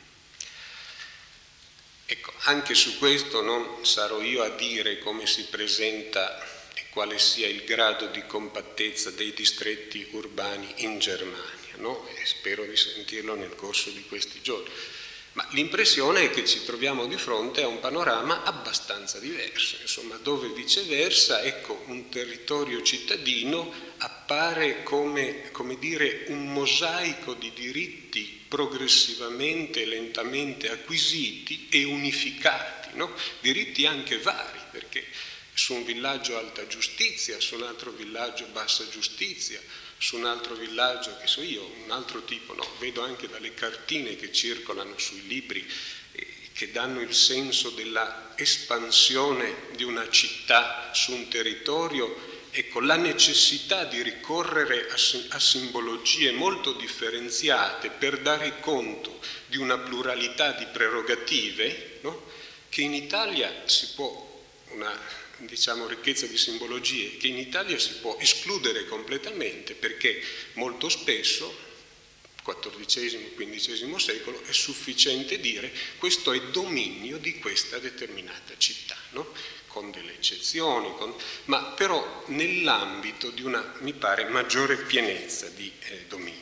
Ecco, anche su questo non sarò io a dire come si presenta e quale sia il grado di compattezza dei distretti urbani in Germania, no? E spero di sentirlo nel corso di questi giorni. Ma l'impressione è che ci troviamo di fronte a un panorama abbastanza diverso, insomma, dove viceversa, ecco, un territorio cittadino appare come, come dire, un mosaico di diritti progressivamente e lentamente acquisiti e unificati, no? Diritti anche vari, perché su un villaggio alta giustizia, su un altro villaggio bassa giustizia, su un altro villaggio, che so io, un altro tipo, no? Vedo anche dalle cartine che circolano sui libri eh, che che danno il senso della espansione di una città su un territorio, ecco, la necessità di ricorrere a, a simbologie molto differenziate per dare conto di una pluralità di prerogative, no? Che in Italia si può, una diciamo ricchezza di simbologie, che in Italia si può escludere completamente, perché molto spesso quattordicesimo quindicesimo secolo è sufficiente dire questo è dominio di questa determinata città, no? Con delle eccezioni, con... ma però nell'ambito di una, mi pare, maggiore pienezza di eh, dominio.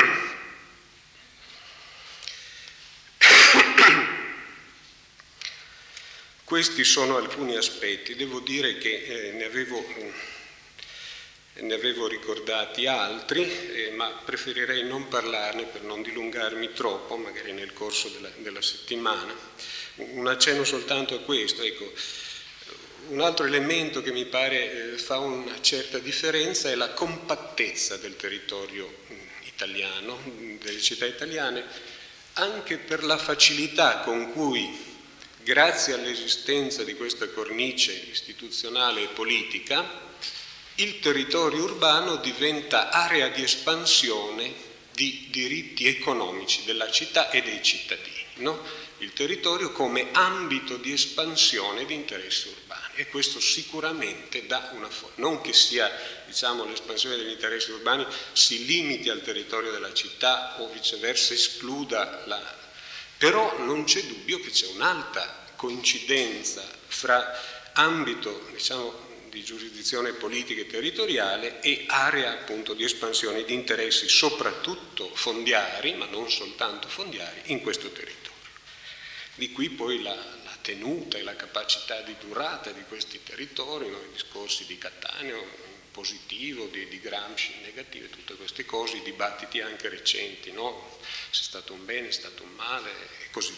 Questi sono alcuni aspetti, devo dire che eh, ne avevo... Eh, Ne avevo ricordati altri, eh, ma preferirei non parlarne per non dilungarmi troppo, magari nel corso della, della settimana. Un accenno soltanto a questo. Ecco, un altro elemento che mi pare eh, fa una certa differenza è la compattezza del territorio mh, italiano, delle città italiane, anche per la facilità con cui, grazie all'esistenza di questa cornice istituzionale e politica, il territorio urbano diventa area di espansione di diritti economici della città e dei cittadini, no? Il territorio come ambito di espansione di interessi urbani, e questo sicuramente dà una forma, non che sia, diciamo, l'espansione degli interessi urbani si limiti al territorio della città o viceversa escluda la... Però non c'è dubbio che c'è un'alta coincidenza fra ambito, diciamo, di giurisdizione politica e territoriale e area appunto di espansione di interessi soprattutto fondiari, ma non soltanto fondiari, in questo territorio. Di qui poi la, la tenuta e la capacità di durata di questi territori, no? I discorsi di Cattaneo in positivo, di, di Gramsci in negativo, tutte queste cose, i dibattiti anche recenti, no? Se è stato un bene, è stato un male e così.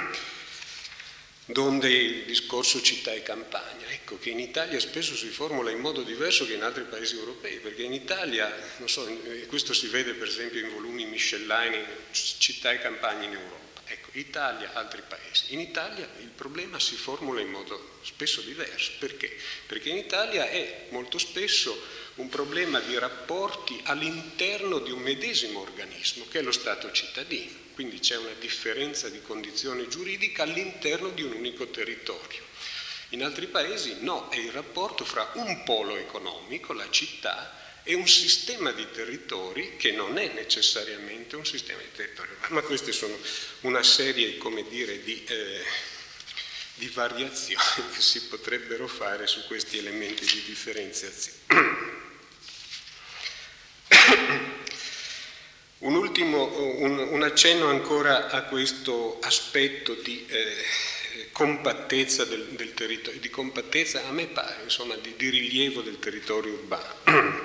Donde il discorso città e campagna, ecco che in Italia spesso si formula in modo diverso che in altri paesi europei, perché in Italia, non so, questo si vede per esempio in volumi miscellanei, città e campagna in Europa, ecco, Italia, altri paesi. In Italia il problema si formula in modo spesso diverso, perché? Perché in Italia è molto spesso un problema di rapporti all'interno di un medesimo organismo, che è lo Stato cittadino. Quindi c'è una differenza di condizione giuridica all'interno di un unico territorio. In altri paesi no, è il rapporto fra un polo economico, la città, e un sistema di territori che non è necessariamente un sistema di territorio. Ma queste sono una serie, come dire, di, eh, di variazioni che si potrebbero fare su questi elementi di differenziazione. Un ultimo, un, un accenno ancora a questo aspetto di eh, compattezza del, del territorio, di compattezza a me pare, insomma, di, di rilievo del territorio urbano.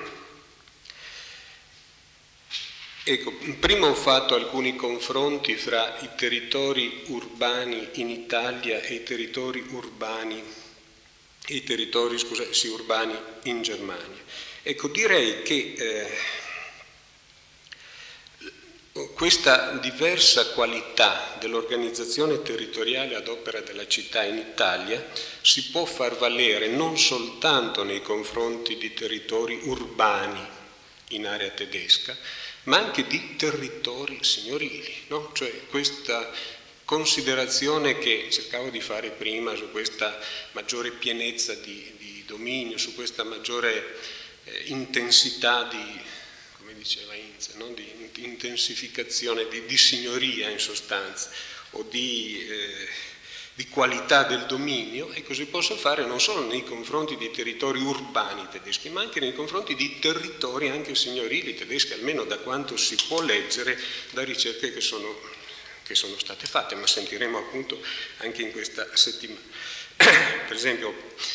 Ecco, prima ho fatto alcuni confronti fra i territori urbani in Italia e i territori urbani, e i territori, scusate, sì, urbani in Germania. Ecco, direi che eh, questa diversa qualità dell'organizzazione territoriale ad opera della città in Italia si può far valere non soltanto nei confronti di territori urbani in area tedesca, ma anche di territori signorili, no? Cioè questa considerazione che cercavo di fare prima su questa maggiore pienezza di, di dominio, su questa maggiore eh, intensità di, come diceva Inze, no? Di intensificazione, di, di signoria in sostanza, o di, eh, di qualità del dominio, e così posso fare non solo nei confronti di territori urbani tedeschi, ma anche nei confronti di territori anche signorili tedeschi, almeno da quanto si può leggere da ricerche che sono, che sono state fatte, ma sentiremo appunto anche in questa settimana. Per esempio,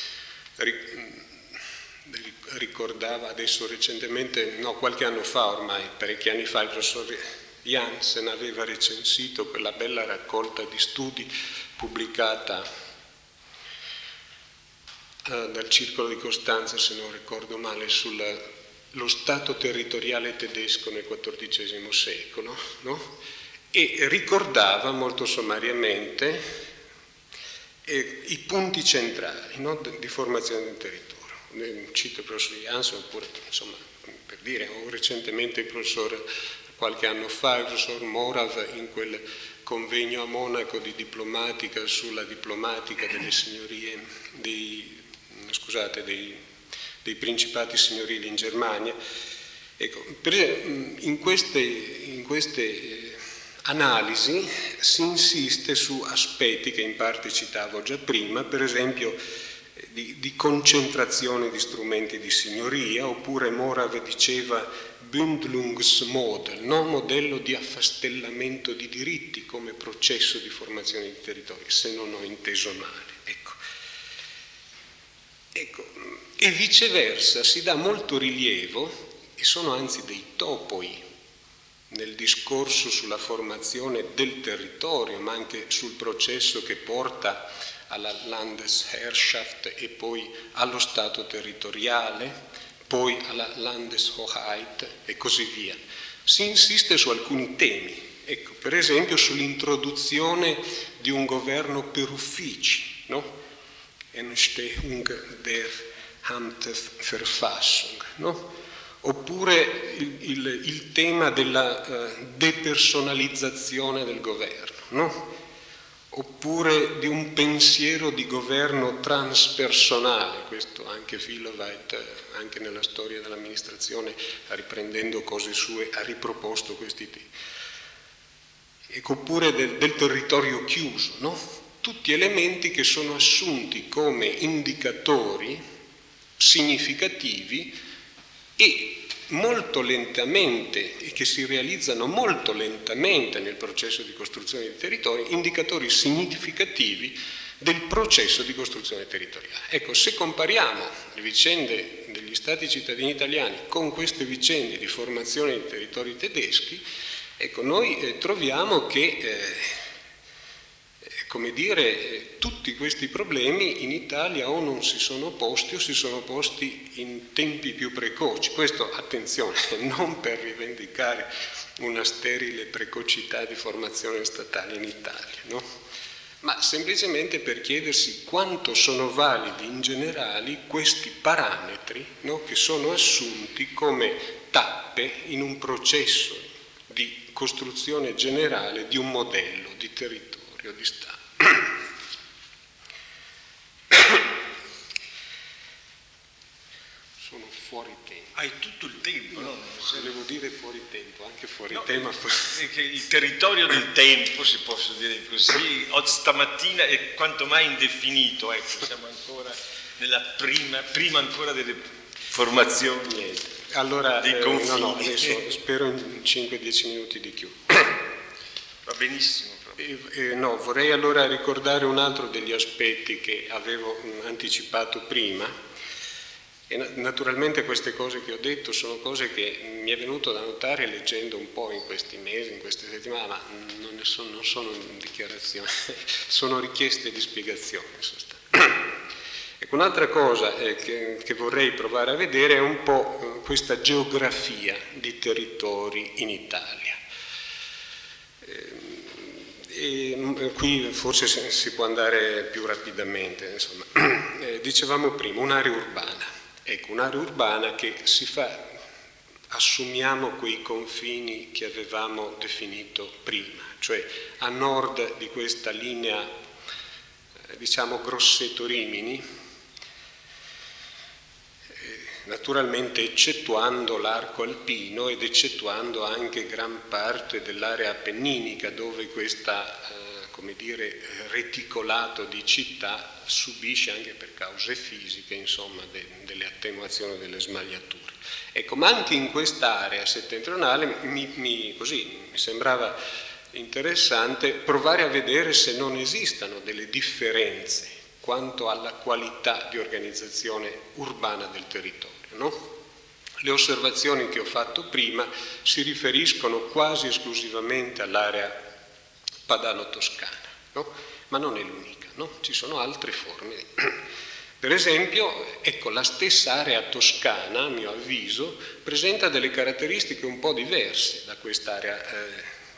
ricordava adesso recentemente, no, qualche anno fa ormai, parecchi anni fa, il professor Jansen aveva recensito quella bella raccolta di studi pubblicata eh, dal Circolo di Costanza, se non ricordo male, sullo stato territoriale tedesco nel quattordicesimo secolo, no? E ricordava molto sommariamente eh, i punti centrali, no, di formazione del territorio. Cito il professor Jansen, oppure, insomma, per dire, o recentemente il professor, qualche anno fa, il professor Morav in quel convegno a Monaco di diplomatica sulla diplomatica delle signorie, dei, scusate, dei, dei principati signorili in Germania. Ecco, per esempio, in queste, in queste eh, analisi si insiste su aspetti che in parte citavo già prima, per esempio eh, di, di concentrazione di strumenti di signoria, oppure Morav diceva Bündelungsmodell, no? Modello di affastellamento di diritti come processo di formazione di territori, se non ho inteso male. Ecco. Ecco. E viceversa si dà molto rilievo, e sono anzi dei topoi nel discorso sulla formazione del territorio, ma anche sul processo che porta alla Landesherrschaft e poi allo Stato territoriale, poi alla Landeshoheit e così via. Si insiste su alcuni temi, ecco, per esempio sull'introduzione di un governo per uffici, no? Entstehung der Amtsverfassung, no? Oppure il, il, il tema della uh, depersonalizzazione del governo, no? Oppure di un pensiero di governo transpersonale, questo anche Filovait, anche nella storia dell'amministrazione, riprendendo cose sue, ha riproposto questi temi. Ecco, oppure del, del territorio chiuso, no? Tutti elementi che sono assunti come indicatori significativi e molto lentamente, e che si realizzano molto lentamente nel processo di costruzione dei territori, indicatori significativi del processo di costruzione territoriale. Ecco, se compariamo le vicende degli stati cittadini italiani con queste vicende di formazione dei territori tedeschi, ecco, noi eh, troviamo che eh, come dire, eh, tutti questi problemi in Italia o non si sono posti o si sono posti in tempi più precoci. Questo, attenzione, non per rivendicare una sterile precocità di formazione statale in Italia, no? Ma semplicemente per chiedersi quanto sono validi in generale questi parametri, no? Che sono assunti come tappe in un processo di costruzione generale di un modello di territorio, di Stato. Sono fuori tempo. Hai tutto il tempo, no? no? Volevo dire fuori tempo, anche fuori no, tema. È che il territorio del tempo, si può dire così, oggi stamattina è quanto mai indefinito, ecco, siamo ancora nella prima, prima ancora delle formazioni. Niente. Allora, dei eh, confini. no, no, adesso spero in cinque dieci minuti di chiudo. Va benissimo. Eh, eh, no, vorrei allora ricordare un altro degli aspetti che avevo mh, anticipato prima, e na- naturalmente queste cose che ho detto sono cose che mi è venuto da notare leggendo un po' in questi mesi, in queste settimane, ma non, ne sono, non sono dichiarazioni, sono richieste di spiegazione. Ecco, un'altra cosa eh, che, che vorrei provare a vedere è un po' eh, questa geografia di territori in Italia. Eh, E qui forse si può andare più rapidamente, insomma. Eh, dicevamo prima, un'area urbana. Ecco, un'area urbana che si fa, assumiamo quei confini che avevamo definito prima, cioè a nord di questa linea, eh, diciamo Grosseto-Rimini, naturalmente eccettuando l'arco alpino ed eccettuando anche gran parte dell'area appenninica dove questa, eh, come dire, reticolato di città subisce anche per cause fisiche, insomma, de, delle attenuazioni delle smagliature. Ecco, ma anche in quest'area settentrionale mi, mi, così, mi sembrava interessante provare a vedere se non esistano delle differenze quanto alla qualità di organizzazione urbana del territorio, no? Le osservazioni che ho fatto prima si riferiscono quasi esclusivamente all'area padano-toscana, no? Ma non è l'unica, no? Ci sono altre forme. Per esempio, ecco, la stessa area toscana, a mio avviso, presenta delle caratteristiche un po' diverse da quest'area eh,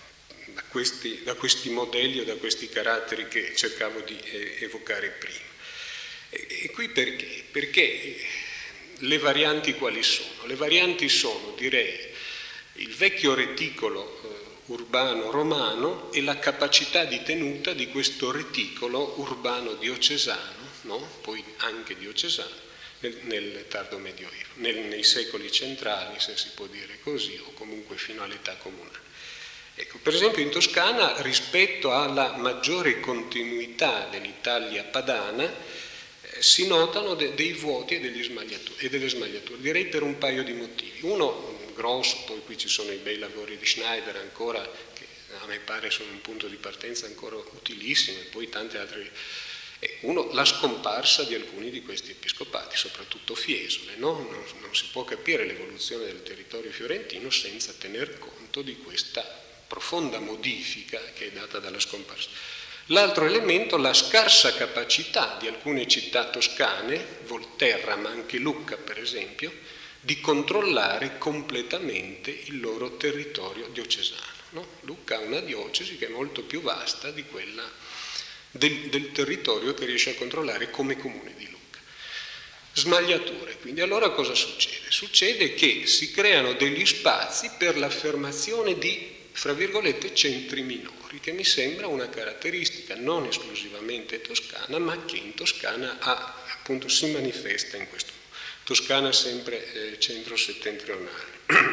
da questi, da questi modelli o da questi caratteri che cercavo di eh, evocare prima. E, e qui perché? Perché le varianti quali sono? Le varianti sono, direi, il vecchio reticolo eh, urbano romano e la capacità di tenuta di questo reticolo urbano diocesano, no? Poi anche diocesano, nel, nel tardo medioevo, nel, nei secoli centrali, se si può dire così, o comunque fino all'età comunale. Ecco, per esempio in Toscana, rispetto alla maggiore continuità dell'Italia padana, eh, si notano de, dei vuoti e, degli smagliature, e delle smagliature, direi per un paio di motivi. Uno grosso, poi qui ci sono i bei lavori di Schneider ancora, che a me pare sono un punto di partenza ancora utilissimo, e poi tante altre. E uno, la scomparsa di alcuni di questi episcopati, soprattutto Fiesole, no? non, non si può capire l'evoluzione del territorio fiorentino senza tener conto di questa profonda modifica che è data dalla scomparsa. L'altro elemento, la scarsa capacità di alcune città toscane, Volterra ma anche Lucca per esempio, di controllare completamente il loro territorio diocesano. No? Lucca ha una diocesi che è molto più vasta di quella del, del territorio che riesce a controllare come comune di Lucca. Smagliature, quindi allora cosa succede? Succede che si creano degli spazi per l'affermazione di, fra virgolette, centri minori, che mi sembra una caratteristica non esclusivamente toscana, ma che in Toscana ha, appunto, si manifesta in questo modo. Toscana sempre eh, centro-settentrionale.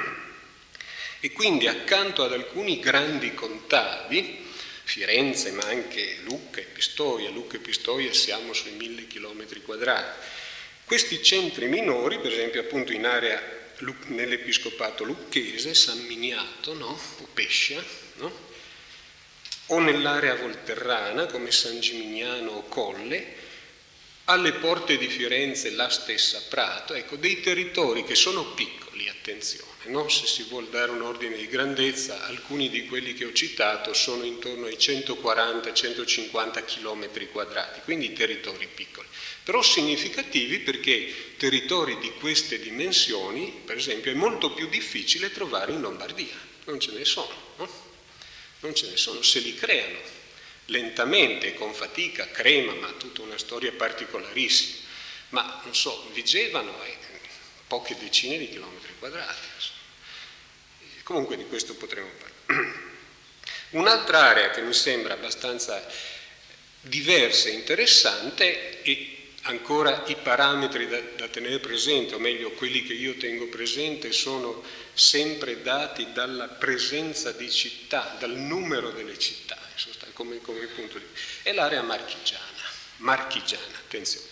E quindi accanto ad alcuni grandi contavi, Firenze ma anche Lucca e Pistoia, Lucca e Pistoia siamo sui mille chilometri quadrati, questi centri minori, per esempio appunto in area nell'episcopato lucchese, San Miniato, no? O Pescia, no? O nell'area volterrana come San Gimignano o Colle, alle porte di Firenze la stessa Prato, ecco, dei territori che sono piccoli, attenzione, no? Se si vuol dare un ordine di grandezza, alcuni di quelli che ho citato sono intorno ai centoquaranta centocinquanta chilometri quadrati, quindi territori piccoli, però significativi perché territori di queste dimensioni, per esempio, è molto più difficile trovare in Lombardia, non ce ne sono, no? Non ce ne sono, se li creano lentamente, con fatica, Crema, ma tutta una storia particolarissima, ma non so, Vigevano è poche decine di chilometri quadrati, comunque di questo potremo parlare. Un'altra area che mi sembra abbastanza diversa e interessante, e ancora i parametri da, da tenere presente, o meglio quelli che io tengo presente, sono sempre dati dalla presenza di città, dal numero delle città, come, come punto di vista, è l'area marchigiana, marchigiana, attenzione.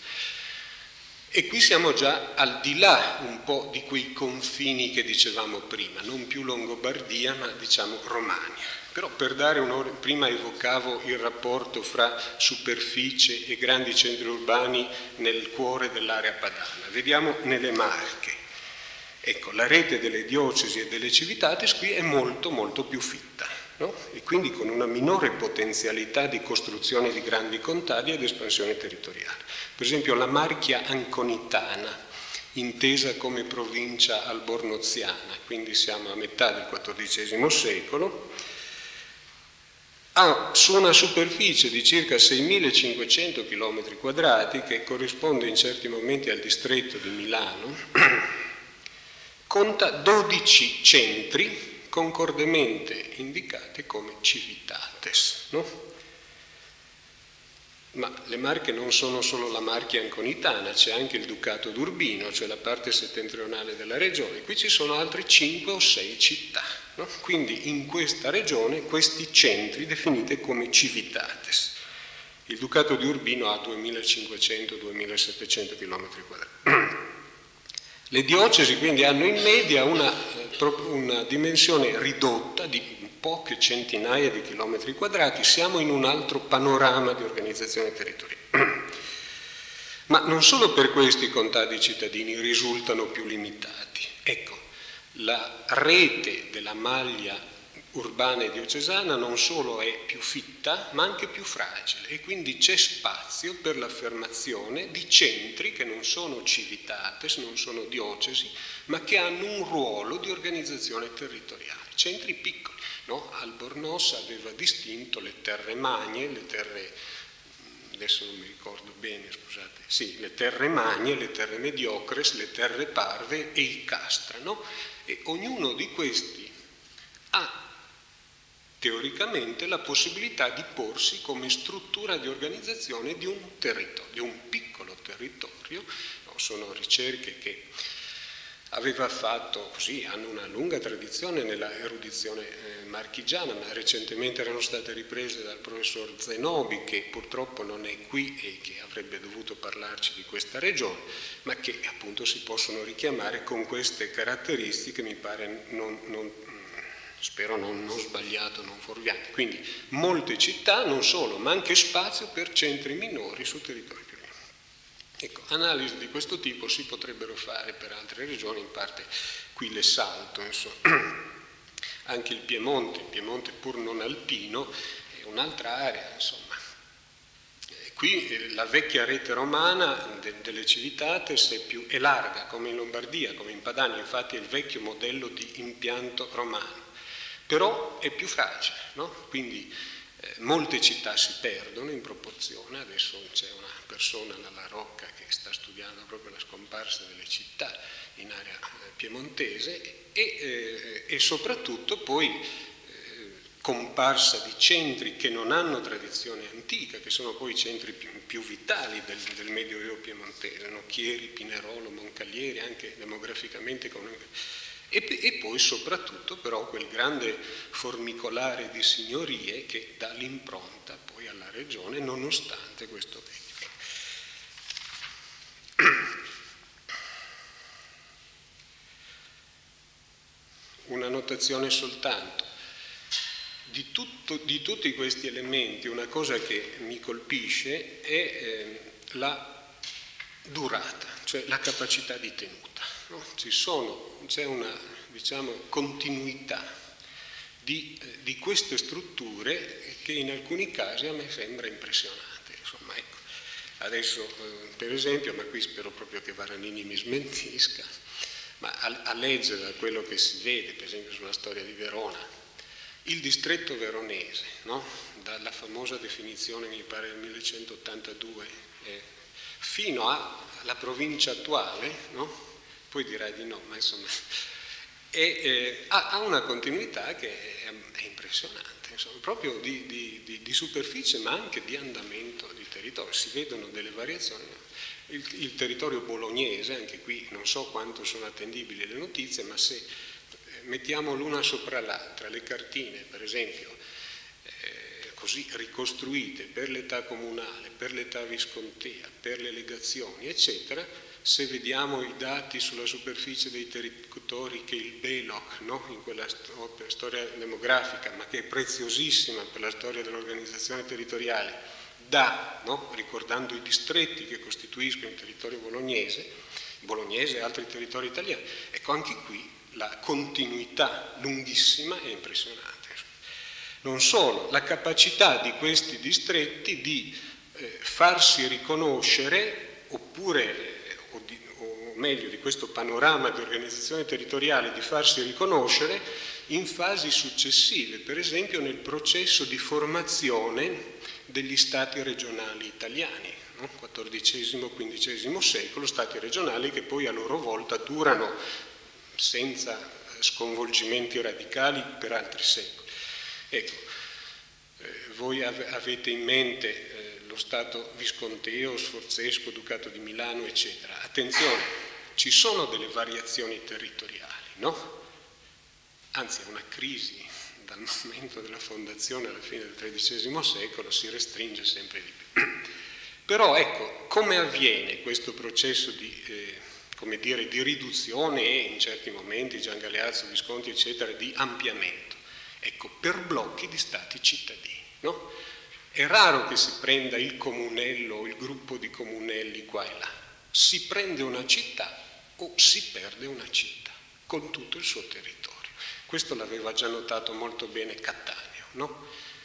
E qui siamo già al di là un po' di quei confini che dicevamo prima, non più Longobardia, ma diciamo Romagna. Però per dare un'ora, prima evocavo il rapporto fra superficie e grandi centri urbani nel cuore dell'area padana. Vediamo nelle Marche. Ecco, la rete delle diocesi e delle civitates qui è molto molto più fitta, no? E quindi con una minore potenzialità di costruzione di grandi contadi ed espansione territoriale. Per esempio la Marchia Anconitana, intesa come provincia albornoziana, quindi siamo a metà del quattordicesimo secolo, ha su una superficie di circa seimilacinquecento chilometri quadrati, che corrisponde in certi momenti al distretto di Milano, conta dodici centri concordemente indicati come civitates, no? Ma le Marche non sono solo la Marchia Anconitana, c'è anche il Ducato d'Urbino, cioè la parte settentrionale della regione. Qui ci sono altre cinque o sei città, no? Quindi in questa regione questi centri definiti come civitates. Il Ducato di Urbino ha duemilacinquecento duemilasettecento chilometri quadrati. Le diocesi quindi hanno in media una, una dimensione ridotta di poche centinaia di chilometri quadrati, siamo in un altro panorama di organizzazione territoriale. Ma non solo per questo i contadi cittadini risultano più limitati. Ecco, la rete della maglia urbana e diocesana non solo è più fitta, ma anche più fragile, e quindi c'è spazio per l'affermazione di centri che non sono civitates, non sono diocesi, ma che hanno un ruolo di organizzazione territoriale, centri piccoli. no? Albornoz aveva distinto le terre magne, le terre, adesso non mi ricordo bene, scusate, sì, le terre magne, le terre mediocres, le terre parve e i castra, no? E ognuno di questi ha teoricamente la possibilità di porsi come struttura di organizzazione di un territorio, di un piccolo territorio. No, sono ricerche che aveva fatto così, hanno una lunga tradizione nella erudizione eh, marchigiana, ma recentemente erano state riprese dal professor Zenobi, che purtroppo non è qui e che avrebbe dovuto parlarci di questa regione, ma che appunto si possono richiamare con queste caratteristiche, mi pare non, non spero non, non sbagliato, non fuorviante. Quindi molte città, non solo, ma anche spazio per centri minori su territori più grandi. Ecco, analisi di questo tipo si potrebbero fare per altre regioni, in parte qui le salto, insomma. Anche il Piemonte, il Piemonte pur non alpino, è un'altra area, insomma. E qui la vecchia rete romana de, delle civitates è più è larga, come in Lombardia, come in Padania, infatti è il vecchio modello di impianto romano. Però è più fragile, no? Quindi eh, molte città si perdono in proporzione. Adesso c'è una persona alla Rocca che sta studiando proprio la scomparsa delle città in area eh, piemontese e, eh, e soprattutto poi eh, comparsa di centri che non hanno tradizione antica, che sono poi i centri più, più vitali del, del Medioevo piemontese, no? Chieri, Pinerolo, Moncalieri, anche demograficamente economicamente. E, e poi soprattutto però quel grande formicolare di signorie che dà l'impronta poi alla regione nonostante questo vecchio. Una notazione soltanto. Di, tutto, di tutti questi elementi una cosa che mi colpisce è eh, la durata, cioè la capacità di tenuta. No? Ci sono, c'è una diciamo, continuità di, eh, di queste strutture che in alcuni casi a me sembra impressionante. Insomma, ecco. Adesso, eh, per esempio, ma qui spero proprio che Varanini mi smentisca, ma a, a leggere da quello che si vede, per esempio sulla storia di Verona, il distretto veronese, no? Dalla famosa definizione, mi pare del millecentottantadue, eh, fino alla provincia attuale, no? Poi dirai di no, ma insomma, e, eh, ha, ha una continuità che è, è impressionante, insomma, proprio di, di, di, di superficie ma anche di andamento di territorio, si vedono delle variazioni. Il, il territorio bolognese, anche qui non so quanto sono attendibili le notizie, ma se eh, mettiamo l'una sopra l'altra, le cartine per esempio, eh, così ricostruite per l'età comunale, per l'età viscontea, per le legazioni, eccetera, se vediamo i dati sulla superficie dei territori che il Beloc, no? In quella st- storia demografica, ma che è preziosissima per la storia dell'organizzazione territoriale, dà, no? Ricordando i distretti che costituiscono il territorio bolognese, bolognese e altri territori italiani. Ecco, anche qui la continuità lunghissima è impressionante. Non solo, la capacità di questi distretti di eh, farsi riconoscere, oppure O, di, o meglio di questo panorama di organizzazione territoriale di farsi riconoscere in fasi successive, per esempio nel processo di formazione degli stati regionali italiani, no? quattordicesimo quindicesimo secolo, stati regionali che poi a loro volta durano senza sconvolgimenti radicali per altri secoli. Ecco, eh, voi ave, avete in mente eh, lo Stato visconteo, sforzesco, Ducato di Milano, eccetera. Attenzione, ci sono delle variazioni territoriali, no? Anzi, è una crisi dal momento della fondazione alla fine del tredicesimo secolo, si restringe sempre di più. Però ecco, come avviene questo processo di, eh, come dire, di riduzione e in certi momenti, Gian Galeazzo, Visconti, eccetera, di ampliamento? Ecco, per blocchi di stati cittadini, no? È raro che si prenda il comunello o il gruppo di comunelli qua e là. Si prende una città o si perde una città con tutto il suo territorio. Questo l'aveva già notato molto bene Cattaneo, no?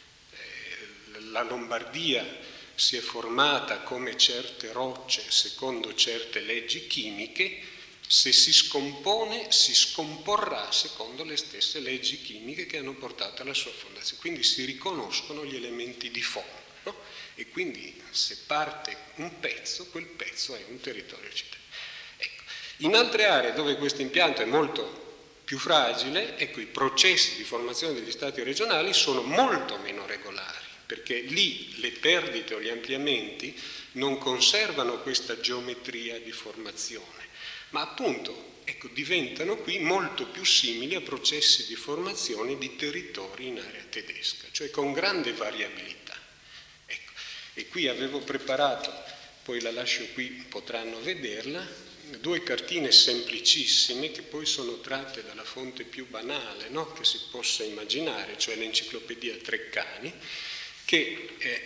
Eh, la Lombardia si è formata come certe rocce secondo certe leggi chimiche Se si scompone, si scomporrà secondo le stesse leggi chimiche che hanno portato alla sua fondazione. Quindi si riconoscono gli elementi di fondo, no? E quindi se parte un pezzo, quel pezzo è un territorio cittadino. Ecco. In altre aree dove questo impianto è molto più fragile, ecco, i processi di formazione degli stati regionali sono molto meno regolari, perché lì le perdite o gli ampliamenti non conservano questa geometria di formazione, ma appunto, ecco, diventano qui molto più simili a processi di formazione di territori in area tedesca, cioè con grande variabilità. Ecco. E qui avevo preparato, poi la lascio qui, potranno vederla, due cartine semplicissime che poi sono tratte dalla fonte più banale, no? Che si possa immaginare, cioè l'enciclopedia Treccani, che eh,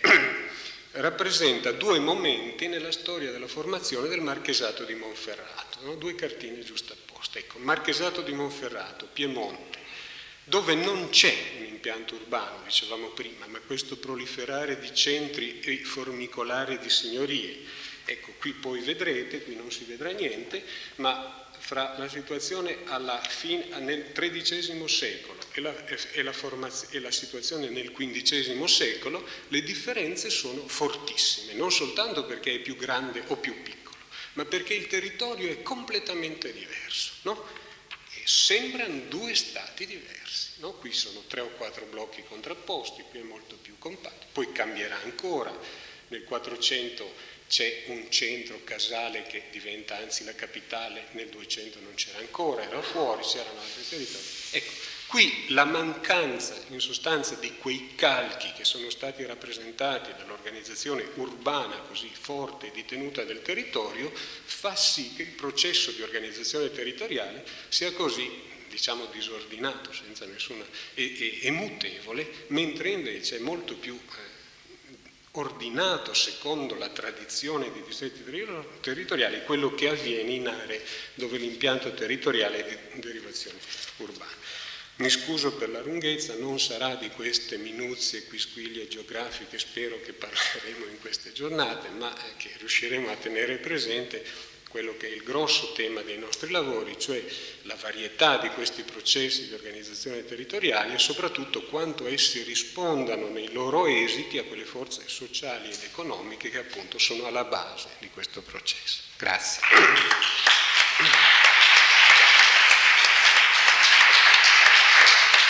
rappresenta due momenti nella storia della formazione del Marchesato di Monferrato, no? Due cartine giustapposte. Ecco, Marchesato di Monferrato, Piemonte, dove non c'è un impianto urbano, dicevamo prima, ma questo proliferare di centri e formicolare di signorie. Ecco, qui poi vedrete, qui non si vedrà niente, ma fra la situazione alla fine, nel tredicesimo secolo e la, e, la formaz- e la situazione nel quindicesimo secolo, le differenze sono fortissime, non soltanto perché è più grande o più piccolo, ma perché il territorio è completamente diverso, no? E sembrano due stati diversi, no? Qui sono tre o quattro blocchi contrapposti, qui è molto più compatto, poi cambierà ancora, nel quattrocento c'è un centro casale che diventa anzi la capitale, nel duecento non c'era ancora, era fuori, c'erano altri territori. Ecco, qui la mancanza in sostanza di quei calchi che sono stati rappresentati dall'organizzazione urbana così forte e di tenuta del territorio fa sì che il processo di organizzazione territoriale sia così, diciamo, disordinato, senza nessuna, e, e, e mutevole, mentre invece è molto più eh, ordinato secondo la tradizione dei distretti territoriali, quello che avviene in aree dove l'impianto territoriale è di derivazione urbana. Mi scuso per la lunghezza, non sarà di queste minuzie, quisquiglie geografiche, spero che parleremo in queste giornate, ma che riusciremo a tenere presente quello che è il grosso tema dei nostri lavori, cioè la varietà di questi processi di organizzazione territoriale e soprattutto quanto essi rispondano nei loro esiti a quelle forze sociali ed economiche che appunto sono alla base di questo processo. Grazie.